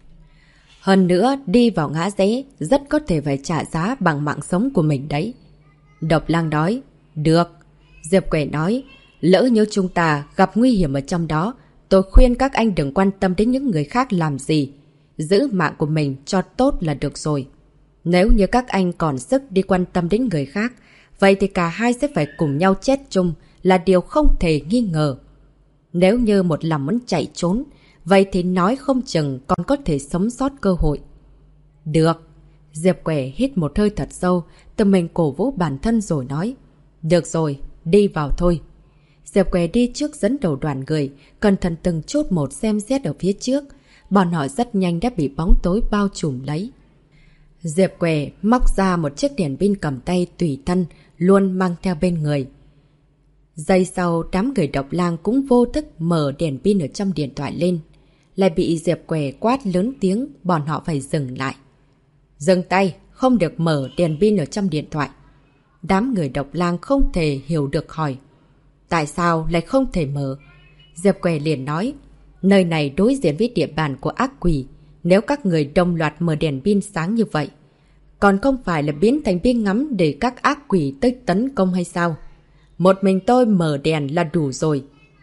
Hơn nữa, đi vào ngã rẽ, rất có thể phải trả giá bằng mạng sống của mình đấy. Độc Lang nói, được. Diệp Què nói, lỡ như chúng ta gặp nguy hiểm ở trong đó, tôi khuyên các anh đừng quan tâm đến những người khác làm gì. Giữ mạng của mình cho tốt là được rồi. Nếu như các anh còn sức đi quan tâm đến người khác, vậy thì cả hai sẽ phải cùng nhau chết chung là điều không thể nghi ngờ. Nếu như một lòng muốn chạy trốn, vậy thì nói không chừng còn có thể sống sót cơ hội. Được. Diệp Què hít một hơi thật sâu, tự mình cổ vũ bản thân rồi nói. Được rồi, đi vào thôi. Diệp Què đi trước dẫn đầu đoàn người, cẩn thận từng chút một xem xét ở phía trước. Bọn họ rất nhanh đã bị bóng tối bao trùm lấy. Diệp Què móc ra một chiếc đèn pin cầm tay tùy thân, luôn mang theo bên người. Giây sau, đám người Độc Lang cũng vô thức mở đèn pin ở trong điện thoại lên. Lại bị Diệp Què quát lớn tiếng, bọn họ phải dừng lại. Dừng tay, không được mở đèn pin ở trong điện thoại. Đám người Độc Lang không thể hiểu được hỏi. Tại sao lại không thể mở? Diệp Què liền nói, nơi này đối diện với địa bàn của ác quỷ. Nếu các người đồng loạt mở đèn pin sáng như vậy, còn không phải là biến thành pin ngắm để các ác quỷ tới tấn công hay sao? Một mình tôi mở đèn là đủ rồi.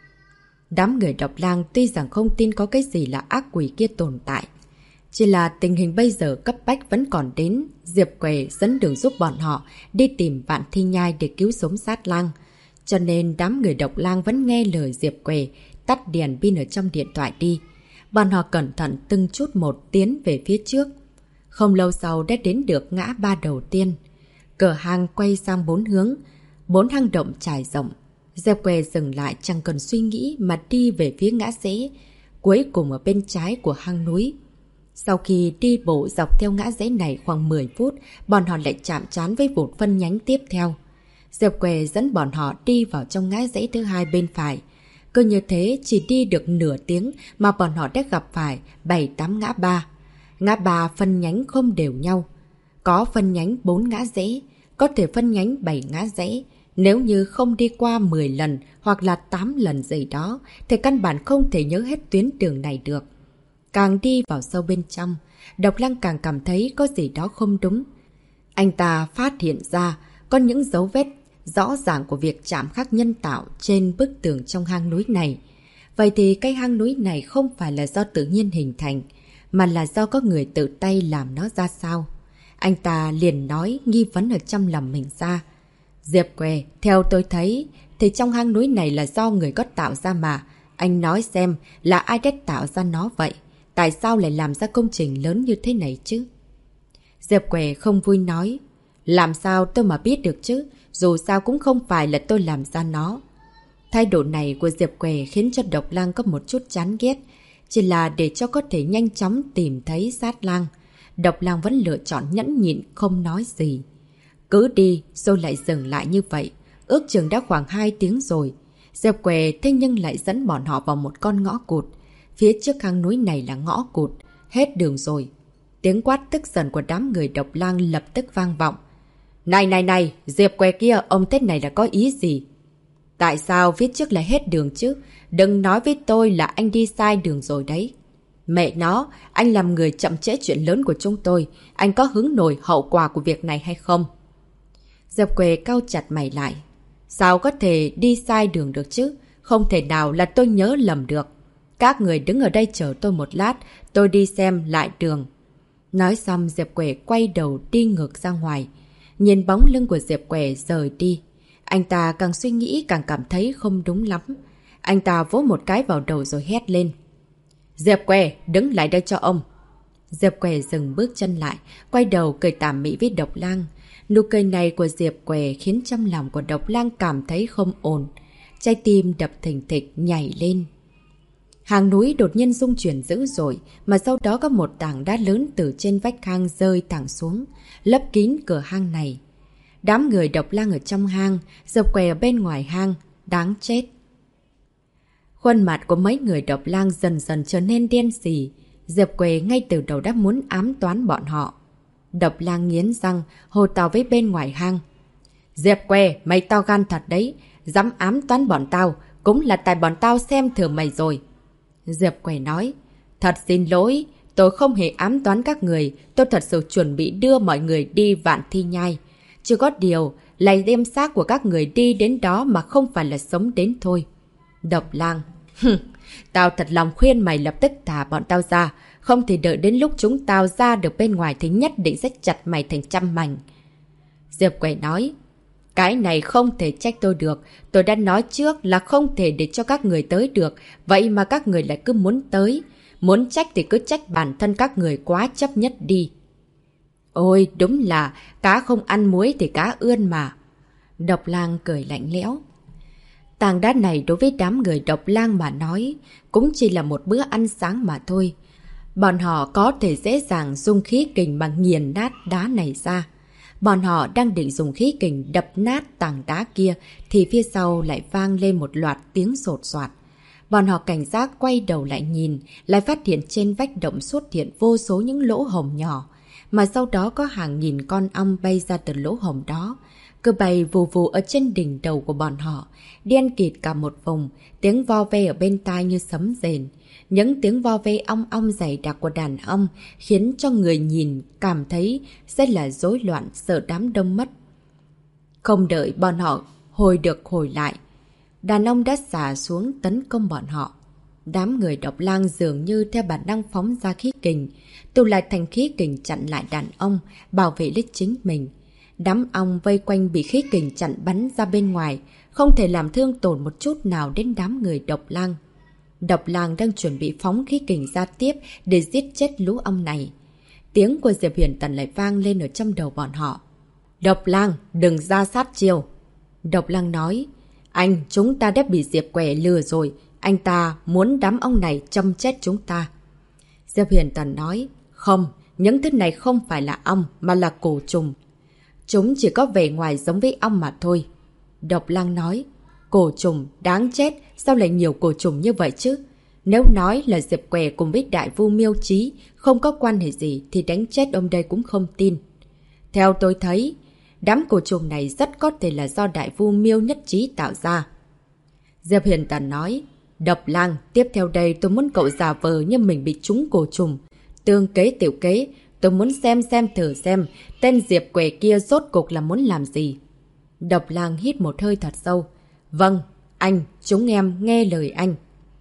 Đám người Độc Lang tuy rằng không tin có cái gì là ác quỷ kia tồn tại. Chỉ là tình hình bây giờ cấp bách vẫn còn đến. Diệp Què dẫn đường giúp bọn họ đi tìm Vạn Thi Nhai để cứu sống Sát Lang. Cho nên đám người Độc Lang vẫn nghe lời Diệp Què, tắt đèn pin ở trong điện thoại đi. Bọn họ cẩn thận từng chút một tiến về phía trước. Không lâu sau đã đến được ngã ba đầu tiên. Cửa hang quay sang 4 hướng, 4 hang động trải rộng. Diệp Què dừng lại chẳng cần suy nghĩ mà đi về phía ngã rẽ, cuối cùng ở bên trái của hang núi. Sau khi đi bộ dọc theo ngã rẽ này khoảng 10 phút, bọn họ lại chạm trán với một phân nhánh tiếp theo. Diệp Què dẫn bọn họ đi vào trong ngã rẽ thứ hai bên phải. Cứ như thế chỉ đi được nửa tiếng mà bọn họ đã gặp phải 7-8 ngã ba. Ngã ba phân nhánh không đều nhau. Có phân nhánh 4 ngã rẽ, có thể phân nhánh 7 ngã rẽ.
Nếu như không đi qua 10 lần hoặc là 8 lần gì đó, thì căn bản không thể nhớ hết tuyến đường này được. Càng đi vào sâu bên trong, Độc Lăng càng cảm thấy có gì đó không đúng. Anh ta phát hiện ra có những dấu vết rõ ràng của việc chạm khắc nhân tạo trên bức tường trong hang núi này. Vậy thì cái hang núi này không phải là do tự nhiên hình thành, mà là do có người tự tay làm nó ra sao? Anh ta liền nói nghi vấn ở trong lòng mình ra. Diệp Què, theo tôi thấy, thì trong hang núi này là do người có tạo ra mà. Anh nói xem là ai đã tạo ra nó vậy? Tại sao lại làm ra công trình lớn như thế này chứ? Diệp Què không vui nói. Làm sao tôi mà biết được chứ? Dù sao cũng không phải là tôi làm ra nó. Thái độ này của Diệp Què khiến cho Độc Lang có một chút chán ghét. Chỉ là để cho có thể nhanh chóng tìm thấy Sát Lang. Độc Lang vẫn lựa chọn nhẫn nhịn không nói gì. Cứ đi rồi lại dừng lại như vậy. Ước chừng đã khoảng 2 tiếng rồi. Diệp Què thế nhưng lại dẫn bọn họ vào một con ngõ cụt. Phía trước hang núi này là ngõ cụt. Hết đường rồi. Tiếng quát tức giận của đám người Độc Lang lập tức vang vọng. Này, Diệp Què kia, ông thế này là có ý gì? Tại sao phía trước lại hết đường chứ? Đừng nói với tôi là anh đi sai đường rồi đấy. Mẹ nó, anh làm người chậm trễ chuyện lớn của chúng tôi. Anh có hứng nổi hậu quả của việc này hay không? Diệp Què cau chặt mày lại. Sao có thể đi sai đường được chứ? Không thể nào là tôi nhớ lầm được. Các người đứng ở đây chờ tôi một lát, tôi đi xem lại đường. Nói xong Diệp Què quay đầu đi ngược ra ngoài. Nhìn bóng lưng của Diệp Què rời đi. Anh ta càng suy nghĩ càng cảm thấy không đúng lắm. Anh ta vỗ một cái vào đầu rồi hét lên. Diệp Què, đứng lại đây cho ông. Diệp Què dừng bước chân lại, quay đầu cười tủm tỉm với Độc Lang. Nụ cười này của Diệp Què khiến trong lòng của Độc Lang cảm thấy không ổn. Trái tim đập thình thịch nhảy lên. Hang núi đột nhiên rung chuyển dữ dội, mà sau đó có một tảng đá lớn từ trên vách hang rơi thẳng xuống, lấp kín cửa hang này. Đám người Độc Lang ở trong hang, Diệp Què ở bên ngoài hang, đáng chết. Khuôn mặt của mấy người Độc Lang dần dần trở nên đen xì. Diệp Què ngay từ đầu đã muốn ám toán bọn họ. Độc Lang nghiến răng, hô to với bên ngoài hang. Diệp Què, mày to gan thật đấy, dám ám toán bọn tao, cũng là tại bọn tao xem thường mày rồi. Diệp Què nói, thật xin lỗi, tôi không hề ám toán các người, tôi thật sự chuẩn bị đưa mọi người đi Vạn Thi Nhai. Chỉ có điều, lại đem xác của các người đi đến đó mà không phải là sống đến thôi. Độc Lang, tao thật lòng khuyên mày lập tức thả bọn tao ra, không thì đợi đến lúc chúng tao ra được bên ngoài thì nhất định sẽ chặt mày thành trăm mảnh. Diệp Què nói, cái này không thể trách tôi được, tôi đã nói trước là không thể để cho các người tới được, vậy mà các người lại cứ muốn tới. Muốn trách thì cứ trách bản thân các người quá chấp nhất đi. Ôi, đúng là cá không ăn muối thì cá ươn mà. Độc Lang cười lạnh lẽo. Tảng đá này đối với đám người Độc Lang mà nói, cũng chỉ là một bữa ăn sáng mà thôi. Bọn họ có thể dễ dàng dùng khí kình mà nghiền nát đá này ra. Bọn họ đang định dùng khí kình đập nát tảng đá kia, thì phía sau lại vang lên một loạt tiếng sột soạt. Bọn họ cảnh giác quay đầu lại nhìn, lại phát hiện trên vách động xuất hiện vô số những lỗ hổng nhỏ. Mà sau đó có hàng nghìn con ong bay ra từ lỗ hổng đó. Cứ bay vù vù ở trên đỉnh đầu của bọn họ, đen kịt cả một vùng, tiếng vo ve ở bên tai như sấm rền. Những tiếng vo ve ong ong dày đặc của đàn ong khiến cho người nhìn cảm thấy rất là rối loạn, sợ đám đông mất. Không đợi bọn họ hồi được hồi lại, đàn ong đã xả xuống tấn công bọn họ. Đám người Độc Lang dường như theo bản năng phóng ra khí kình, tụ lại thành khí kình chặn lại đàn ong, bảo vệ lấy chính mình. Đám ong vây quanh bị khí kình chặn bắn ra bên ngoài, không thể làm thương tổn một chút nào đến đám người Độc Lang. Độc Lang đang chuẩn bị phóng khí kình ra tiếp để giết chết lũ ong này. Tiếng của Diệp Huyền Tần lại vang lên ở trong đầu bọn họ. Độc Lang, đừng ra sát chiêu. Độc Lang nói, anh, chúng ta đã bị Diệp Què lừa rồi. Anh ta muốn đám ong này châm chết chúng ta. Diệp Huyền Tần nói, không, những thứ này không phải là ong mà là cổ trùng. Chúng chỉ có vẻ ngoài giống với ong mà thôi. Độc Lang nói, cổ trùng, đáng chết, sao lại nhiều cổ trùng như vậy chứ? Nếu nói là Diệp Què cùng với Đại Vu Miêu Chí không có quan hệ gì thì đánh chết ông đây cũng không tin. Theo tôi thấy, Đám cổ trùng này rất có thể là do Đại Vu Miêu nhất trí tạo ra. Diệp Huyền Tần nói, Độc Lang, tiếp theo đây tôi muốn cậu giả vờ như mình bị trúng cổ trùng. Tương kế tiểu kế, tôi muốn xem thử xem tên Diệp Quẻ kia rốt cuộc là muốn làm gì. Độc Lang hít một hơi thật sâu. Vâng, anh, chúng em nghe lời anh.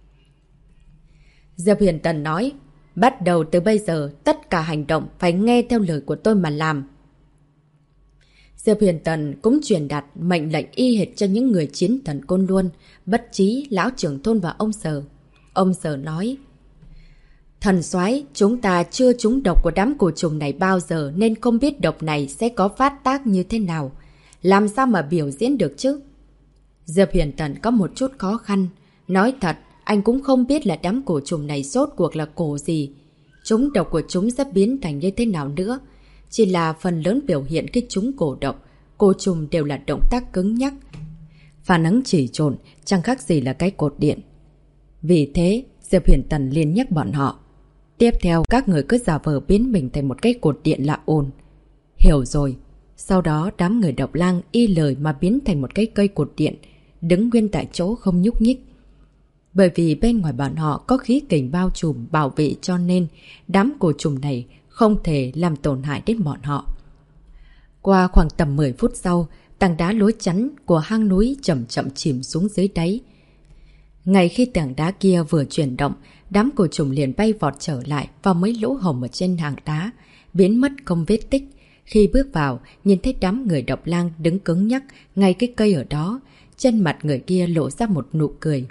Diệp Huyền Tần nói, bắt đầu từ bây giờ tất cả hành động phải nghe theo lời của tôi mà làm. Diệp Huyền Tần cũng truyền đạt mệnh lệnh y hệt cho những người chiến thần Côn Luân, Bất Chí, Lão Trưởng Thôn và ông Sở. Ông Sở nói, thần soái, chúng ta chưa trúng độc của đám cổ trùng này bao giờ nên không biết độc này sẽ có phát tác như thế nào. Làm sao mà biểu diễn được chứ? Diệp Huyền Tần có một chút khó khăn. Nói thật, anh cũng không biết là đám cổ trùng này rốt cuộc là cổ gì. Chúng độc của chúng sẽ biến thành như thế nào nữa. Chỉ là phần lớn biểu hiện khi chúng cổ độc, cổ trùng đều là động tác cứng nhắc. Phản ứng chỉ trộn, chẳng khác gì là cái cột điện. Vì thế, Diệp Huyền Tần liền nhắc bọn họ. Tiếp theo, các người cứ giả vờ biến mình thành một cái cột điện lạ ồn. Hiểu rồi. Sau đó, đám người Độc Lang y lời mà biến thành một cái cây cột điện, đứng nguyên tại chỗ không nhúc nhích. Bởi vì bên ngoài bọn họ có khí kình bao trùm bảo vệ cho nên đám cổ trùng này không thể làm tổn hại đến bọn họ. Qua khoảng tầm 10 phút sau, tảng đá lối chắn của hang núi chậm chậm chìm xuống dưới đáy. Ngay khi tảng đá kia vừa chuyển động, đám cổ trùng liền bay vọt trở lại vào mấy lỗ hổng ở trên hang đá, biến mất không vết tích. Khi bước vào, nhìn thấy đám người Độc Lang đứng cứng nhắc ngay cái cây ở đó, trên mặt người kia lộ ra một nụ cười.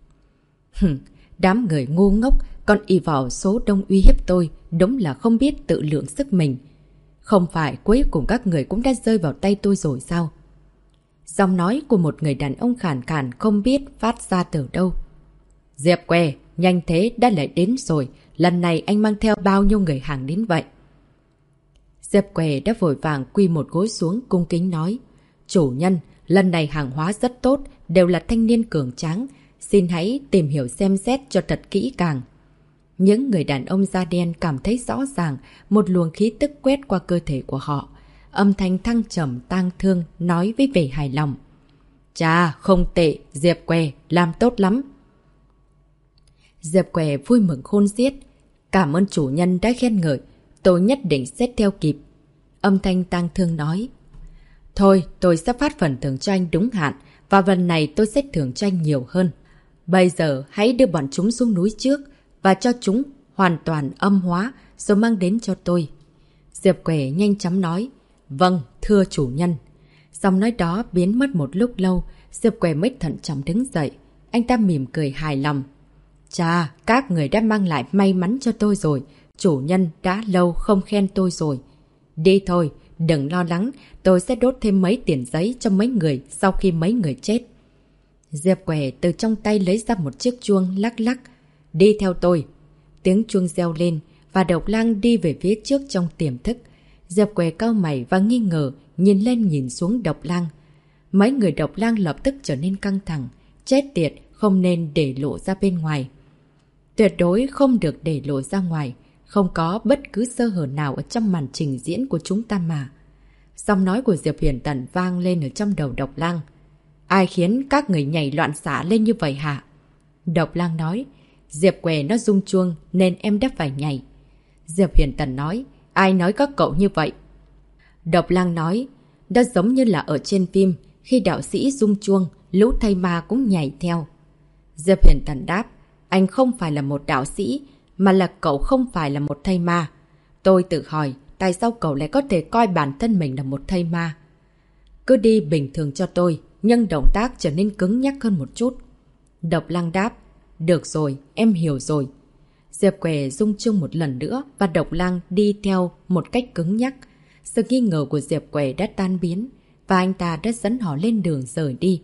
Đám người ngu ngốc, còn ỷ vào số đông uy hiếp tôi, đúng là không biết tự lượng sức mình. Không phải cuối cùng các người cũng đã rơi vào tay tôi rồi sao? Giọng nói của một người đàn ông khàn khàn không biết phát ra từ đâu. Diệp Què, nhanh thế đã lại đến rồi, lần này anh mang theo bao nhiêu người hàng đến vậy? Diệp Què đã vội vàng quỳ một gối xuống cung kính nói. Chủ nhân, lần này hàng hóa rất tốt, đều là thanh niên cường tráng. Xin hãy tìm hiểu xem xét cho thật kỹ càng. Những người đàn ông da đen cảm thấy rõ ràng một luồng khí tức quét qua cơ thể của họ. Âm thanh thăng trầm tang thương nói với vẻ hài lòng. Chà, không tệ, Diệp Què, làm tốt lắm. Diệp Què vui mừng khôn xiết. Cảm ơn chủ nhân đã khen ngợi, tôi nhất định sẽ theo kịp. Âm thanh tang thương nói. Thôi, tôi sẽ phát phần thưởng cho anh đúng hạn, và lần này tôi sẽ thưởng cho anh nhiều hơn. Bây giờ hãy đưa bọn chúng xuống núi trước và cho chúng hoàn toàn âm hóa rồi mang đến cho tôi. Diệp Què nhanh chóng nói. Vâng, thưa chủ nhân. Giọng nói đó biến mất một lúc lâu, Diệp Què mới thận trọng đứng dậy. Anh ta mỉm cười hài lòng. Chà, các người đã mang lại may mắn cho tôi rồi. Chủ nhân đã lâu không khen tôi rồi. Đi thôi, đừng lo lắng, tôi sẽ đốt thêm mấy tiền giấy cho mấy người sau khi mấy người chết. Diệp Què từ trong tay lấy ra một chiếc chuông lắc lắc. Đi theo tôi. Tiếng chuông reo lên và Độc Lang đi về phía trước trong tiềm thức. Diệp Què cau mày và nghi ngờ nhìn lên nhìn xuống Độc Lang. Mấy người Độc Lang lập tức trở nên căng thẳng. Chết tiệt, không nên để lộ ra bên ngoài. Tuyệt đối không được để lộ ra ngoài. Không có bất cứ sơ hở nào ở trong màn trình diễn của chúng ta mà. Giọng nói của Diệp Huyền Tần vang lên ở trong đầu Độc Lang. Ai khiến các người nhảy loạn xả lên như vậy hả? Độc Lang nói. Diệp Què nó rung chuông nên em đã phải nhảy. Diệp Huyền Tần nói. Ai nói các cậu như vậy? Độc Lang nói. Đó giống như là ở trên phim, khi đạo sĩ rung chuông, lũ thây ma cũng nhảy theo. Diệp Huyền Tần đáp. Anh không phải là một đạo sĩ, mà là cậu không phải là một thây ma. Tôi tự hỏi, tại sao cậu lại có thể coi bản thân mình là một thây ma? Cứ đi bình thường cho tôi, nhưng động tác trở nên cứng nhắc hơn một chút. Độc Lang đáp. Được rồi, em hiểu rồi. Diệp Què rung chuông một lần nữa và Độc Lang đi theo một cách cứng nhắc. Sự nghi ngờ của Diệp Què đã tan biến và anh ta đã dẫn họ lên đường rời đi.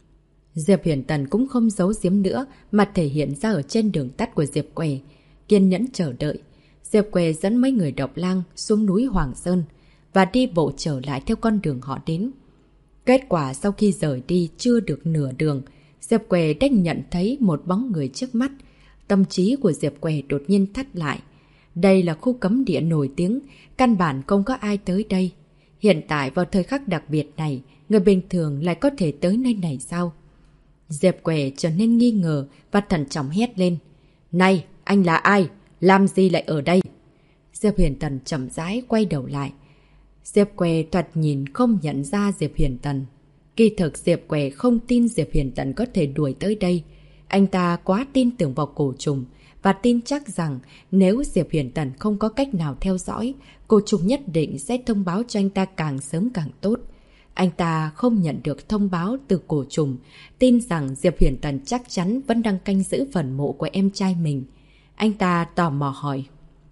Diệp Huyền Tần cũng không giấu giếm nữa mà thể hiện ra ở trên đường tắt của Diệp Què, kiên nhẫn chờ đợi. Diệp Què dẫn mấy người Độc Lang xuống núi Hoàng Sơn và đi bộ trở lại theo con đường họ đến. Kết quả sau khi rời đi chưa được nửa đường, Diệp Què đã nhận thấy một bóng người trước mắt. Tâm trí của Diệp Què đột nhiên thắt lại. Đây là khu cấm địa nổi tiếng, căn bản không có ai tới đây. Hiện tại vào thời khắc đặc biệt này, người bình thường lại có thể tới nơi này sao? Diệp Quẻ trở nên nghi ngờ và thận trọng hét lên. Này, anh là ai? Làm gì lại ở đây? Diệp Huyền Tần chậm rãi quay đầu lại. Diệp Quẻ thoạt nhìn không nhận ra Diệp Huyền Tần. Kỳ thực Diệp Quẻ không tin Diệp Huyền Tần có thể đuổi tới đây. Anh ta quá tin tưởng vào cổ trùng và tin chắc rằng nếu Diệp Huyền Tần không có cách nào theo dõi, cổ trùng nhất định sẽ thông báo cho anh ta càng sớm càng tốt. Anh ta không nhận được thông báo từ cổ trùng, tin rằng Diệp Huyền Tần chắc chắn vẫn đang canh giữ phần mộ của em trai mình. Anh ta tò mò hỏi.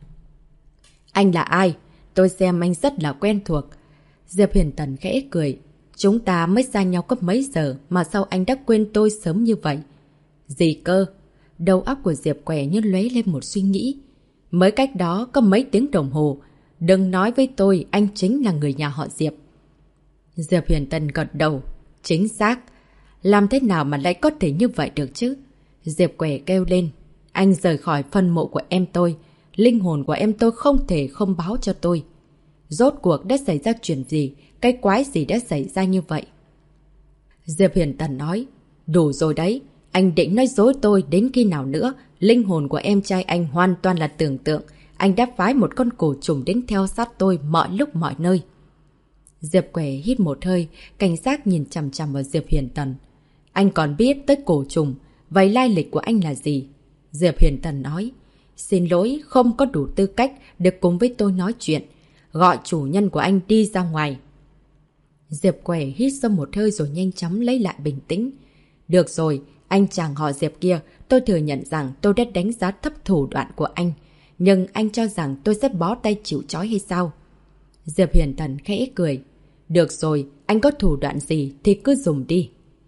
Anh là ai? Tôi xem anh rất là quen thuộc. Diệp Huyền Tần khẽ cười. Chúng ta mới xa nhau có mấy giờ mà sao anh đã quên tôi sớm như vậy? Gì cơ? Đầu óc của Diệp Quẻ như lóe lên một suy nghĩ. Mới cách đó có mấy tiếng đồng hồ. Đừng nói với tôi anh chính là người nhà họ Diệp. Diệp Huyền Tần gật đầu. Chính xác. Làm thế nào mà lại có thể như vậy được chứ? Diệp Quẻ kêu lên. Anh rời khỏi phần mộ của em tôi. Linh hồn của em tôi không thể không báo cho tôi. Rốt cuộc đã xảy ra chuyện gì? Cái quái gì đã xảy ra như vậy? Diệp Huyền Tần nói. Đủ rồi đấy. Anh định nói dối tôi đến khi nào nữa? Linh hồn của em trai anh hoàn toàn là tưởng tượng. Anh đã phái một con cổ trùng đến theo sát tôi mọi lúc mọi nơi. Diệp Quẻ hít một hơi, cảnh giác nhìn chằm chằm vào Diệp Huyền Tần. Anh còn biết tới cổ trùng. Vậy lai lịch của anh là gì? Diệp Huyền Tần nói. Xin lỗi, không có đủ tư cách được cùng với tôi nói chuyện. Gọi chủ nhân của anh đi ra ngoài. Diệp Quẻ hít sâu một hơi rồi nhanh chóng lấy lại bình tĩnh. Được rồi, anh chàng họ Diệp kia, tôi thừa nhận rằng tôi đã đánh giá thấp thủ đoạn của anh. Nhưng anh cho rằng tôi sẽ bó tay chịu trói hay sao? Diệp Huyền Tần khẽ cười. Được rồi, anh có thủ đoạn gì thì cứ dùng đi.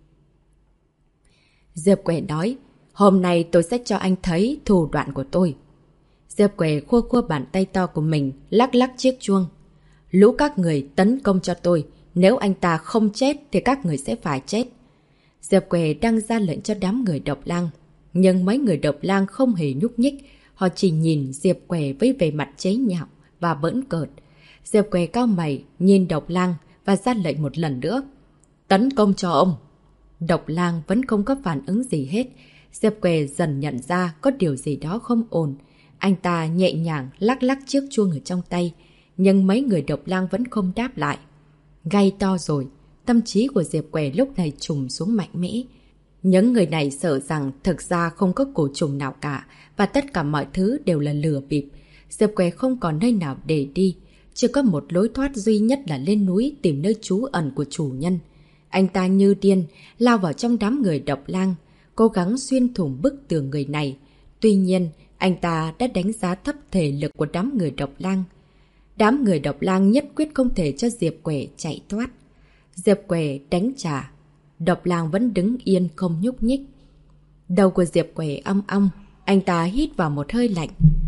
Diệp Quẻ nói, hôm nay tôi sẽ cho anh thấy thủ đoạn của tôi. Diệp Quẻ khua khua bàn tay to của mình, lắc lắc chiếc chuông. Lũ các người tấn công cho tôi, nếu anh ta không chết thì các người sẽ phải chết. Diệp Quẻ đang ra lệnh cho đám người Độc Lang. Nhưng mấy người Độc Lang không hề nhúc nhích, họ chỉ nhìn Diệp Quẻ với vẻ mặt chế nhạo và bỡn cợt. Diệp Quẻ cau mày, nhìn Độc Lang và ra lệnh một lần nữa. Tấn công cho ông! Độc Lang vẫn không có phản ứng gì hết. Diệp Quẻ dần nhận ra có điều gì đó không ổn. Anh ta nhẹ nhàng lắc lắc chiếc chuông ở trong tay. Nhưng mấy người Độc Lang vẫn không đáp lại. Gay to rồi. Tâm trí của Diệp Quẻ lúc này trùng xuống mạnh mẽ. Những người này sợ rằng thực ra không có cổ trùng nào cả. Và tất cả mọi thứ đều là lừa bịp. Diệp Quẻ không còn nơi nào để đi. Chỉ có một lối thoát duy nhất là lên núi tìm nơi trú ẩn của chủ nhân. Anh ta như điên, lao vào trong đám người Độc Lang, cố gắng xuyên thủng bức tường người này. Tuy nhiên, anh ta đã đánh giá thấp thể lực của đám người Độc Lang. Đám người Độc Lang nhất quyết không thể cho Diệp Quẻ chạy thoát. Diệp Quẻ đánh trả. Độc Lang vẫn đứng yên không nhúc nhích. Đầu của Diệp Quẻ ong ong, anh ta hít vào một hơi lạnh.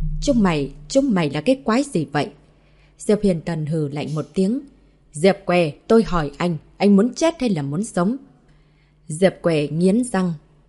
Chúng mày là cái quái gì vậy? Diệp Huyền Tần hừ lạnh một tiếng. Diệp Quẻ, tôi hỏi anh muốn chết hay là muốn sống? Diệp Quẻ nghiến răng.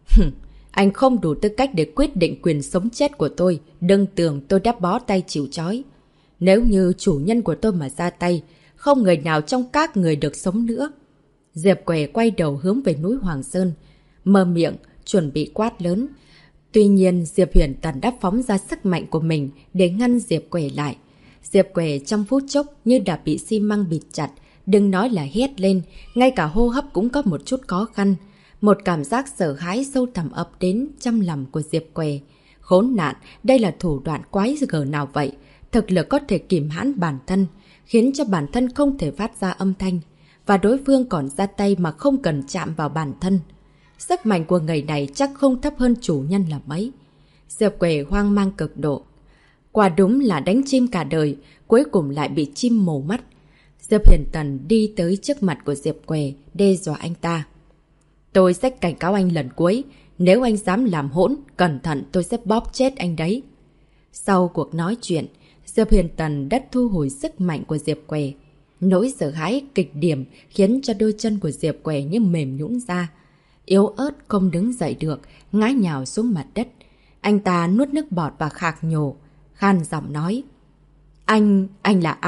Anh không đủ tư cách để quyết định quyền sống chết của tôi. Đừng tưởng tôi đã bó tay chịu trói. Nếu như chủ nhân của tôi mà ra tay, không người nào trong các người được sống nữa. Diệp Quẻ quay đầu hướng về núi Hoàng Sơn, mở miệng, chuẩn bị quát lớn. Tuy nhiên, Diệp Huyền Tần đã phóng ra sức mạnh của mình để ngăn Diệp Quẻ lại. Diệp Quẻ trong phút chốc như đã bị xi măng bịt chặt, đừng nói là hét lên, ngay cả hô hấp cũng có một chút khó khăn. Một cảm giác sợ hãi sâu thẳm ập đến trong lòng của Diệp Quẻ. Khốn nạn, đây là thủ đoạn quái gở nào vậy? Thực lực có thể kìm hãn bản thân, khiến cho bản thân không thể phát ra âm thanh. Và đối phương còn ra tay mà không cần chạm vào bản thân. Sức mạnh của người này chắc không thấp hơn chủ nhân là mấy. Diệp Quẻ hoang mang cực độ. Quả đúng là đánh chim cả đời, cuối cùng lại bị chim mù mắt. Diệp Huyền Tần đi tới trước mặt của Diệp Quẻ, đe dọa anh ta. Tôi sẽ cảnh cáo anh lần cuối, nếu anh dám làm hỗn, cẩn thận tôi sẽ bóp chết anh đấy. Sau cuộc nói chuyện, Diệp Huyền Tần đã thu hồi sức mạnh của Diệp Quẻ. Nỗi sợ hãi kịch điểm khiến cho đôi chân của Diệp Quẻ như mềm nhũn ra. Yếu ớt không đứng dậy được, ngã nhào xuống mặt đất. Anh ta nuốt nước bọt và khạc nhổ, khan giọng nói. Anh là ai?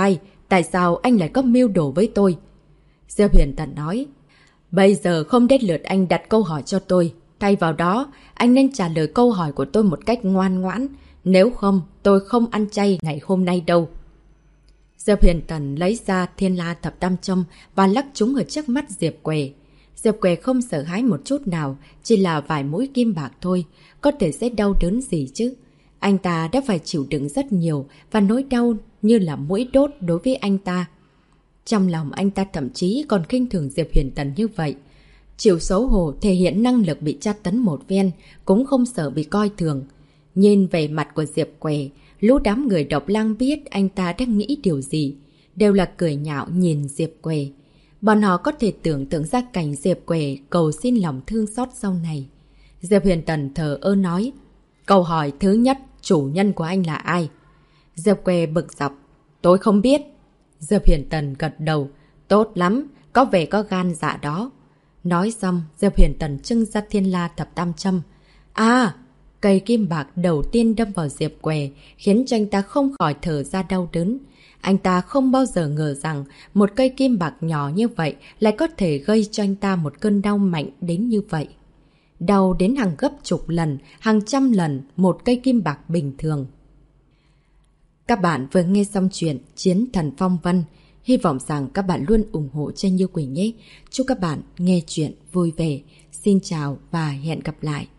Tại sao anh lại có mưu đồ với tôi? Diệp Huyền Tần nói. Bây giờ không đến lượt anh đặt câu hỏi cho tôi. Thay vào đó, anh nên trả lời câu hỏi của tôi một cách ngoan ngoãn. Nếu không, tôi không ăn chay ngày hôm nay đâu. Diệp Huyền Tần lấy ra Thiên La Thập Tam Châm và lắc chúng ở trước mắt Diệp Què. Diệp Què không sợ hãi một chút nào, chỉ là vài mũi kim bạc thôi, có thể sẽ đau đớn gì chứ. Anh ta đã phải chịu đựng rất nhiều và nỗi đau như là mũi đốt đối với anh ta. Trong lòng anh ta thậm chí còn khinh thường Diệp Huyền Tần như vậy. Chịu xấu hổ thể hiện năng lực bị tra tấn một phen, cũng không sợ bị coi thường. Nhìn về mặt của Diệp Què, lũ đám người Độc Lang biết anh ta đang nghĩ điều gì, đều là cười nhạo nhìn Diệp Què. Bọn họ có thể tưởng tượng ra cảnh Diệp Què cầu xin lòng thương xót sau này. Diệp Huyền Tần thờ ơ nói, câu hỏi thứ nhất, chủ nhân của anh là ai? Diệp Què bực dọc, tôi không biết. Diệp Huyền Tần gật đầu, tốt lắm, có vẻ có gan dạ đó. Nói xong, Diệp Huyền Tần trưng ra Thiên La Thập Tam Châm. Cây kim bạc đầu tiên đâm vào Diệp Què khiến cho anh ta không khỏi thở ra đau đớn. Anh ta không bao giờ ngờ rằng một cây kim bạc nhỏ như vậy lại có thể gây cho anh ta một cơn đau mạnh đến như vậy. Đau đến hàng gấp chục lần, hàng trăm lần một cây kim bạc bình thường. Các bạn vừa nghe xong chuyện Chiến Thần Phong Vân. Hy vọng rằng các bạn luôn ủng hộ cho Như Quỳnh nhé. Chúc các bạn nghe chuyện vui vẻ. Xin chào và hẹn gặp lại.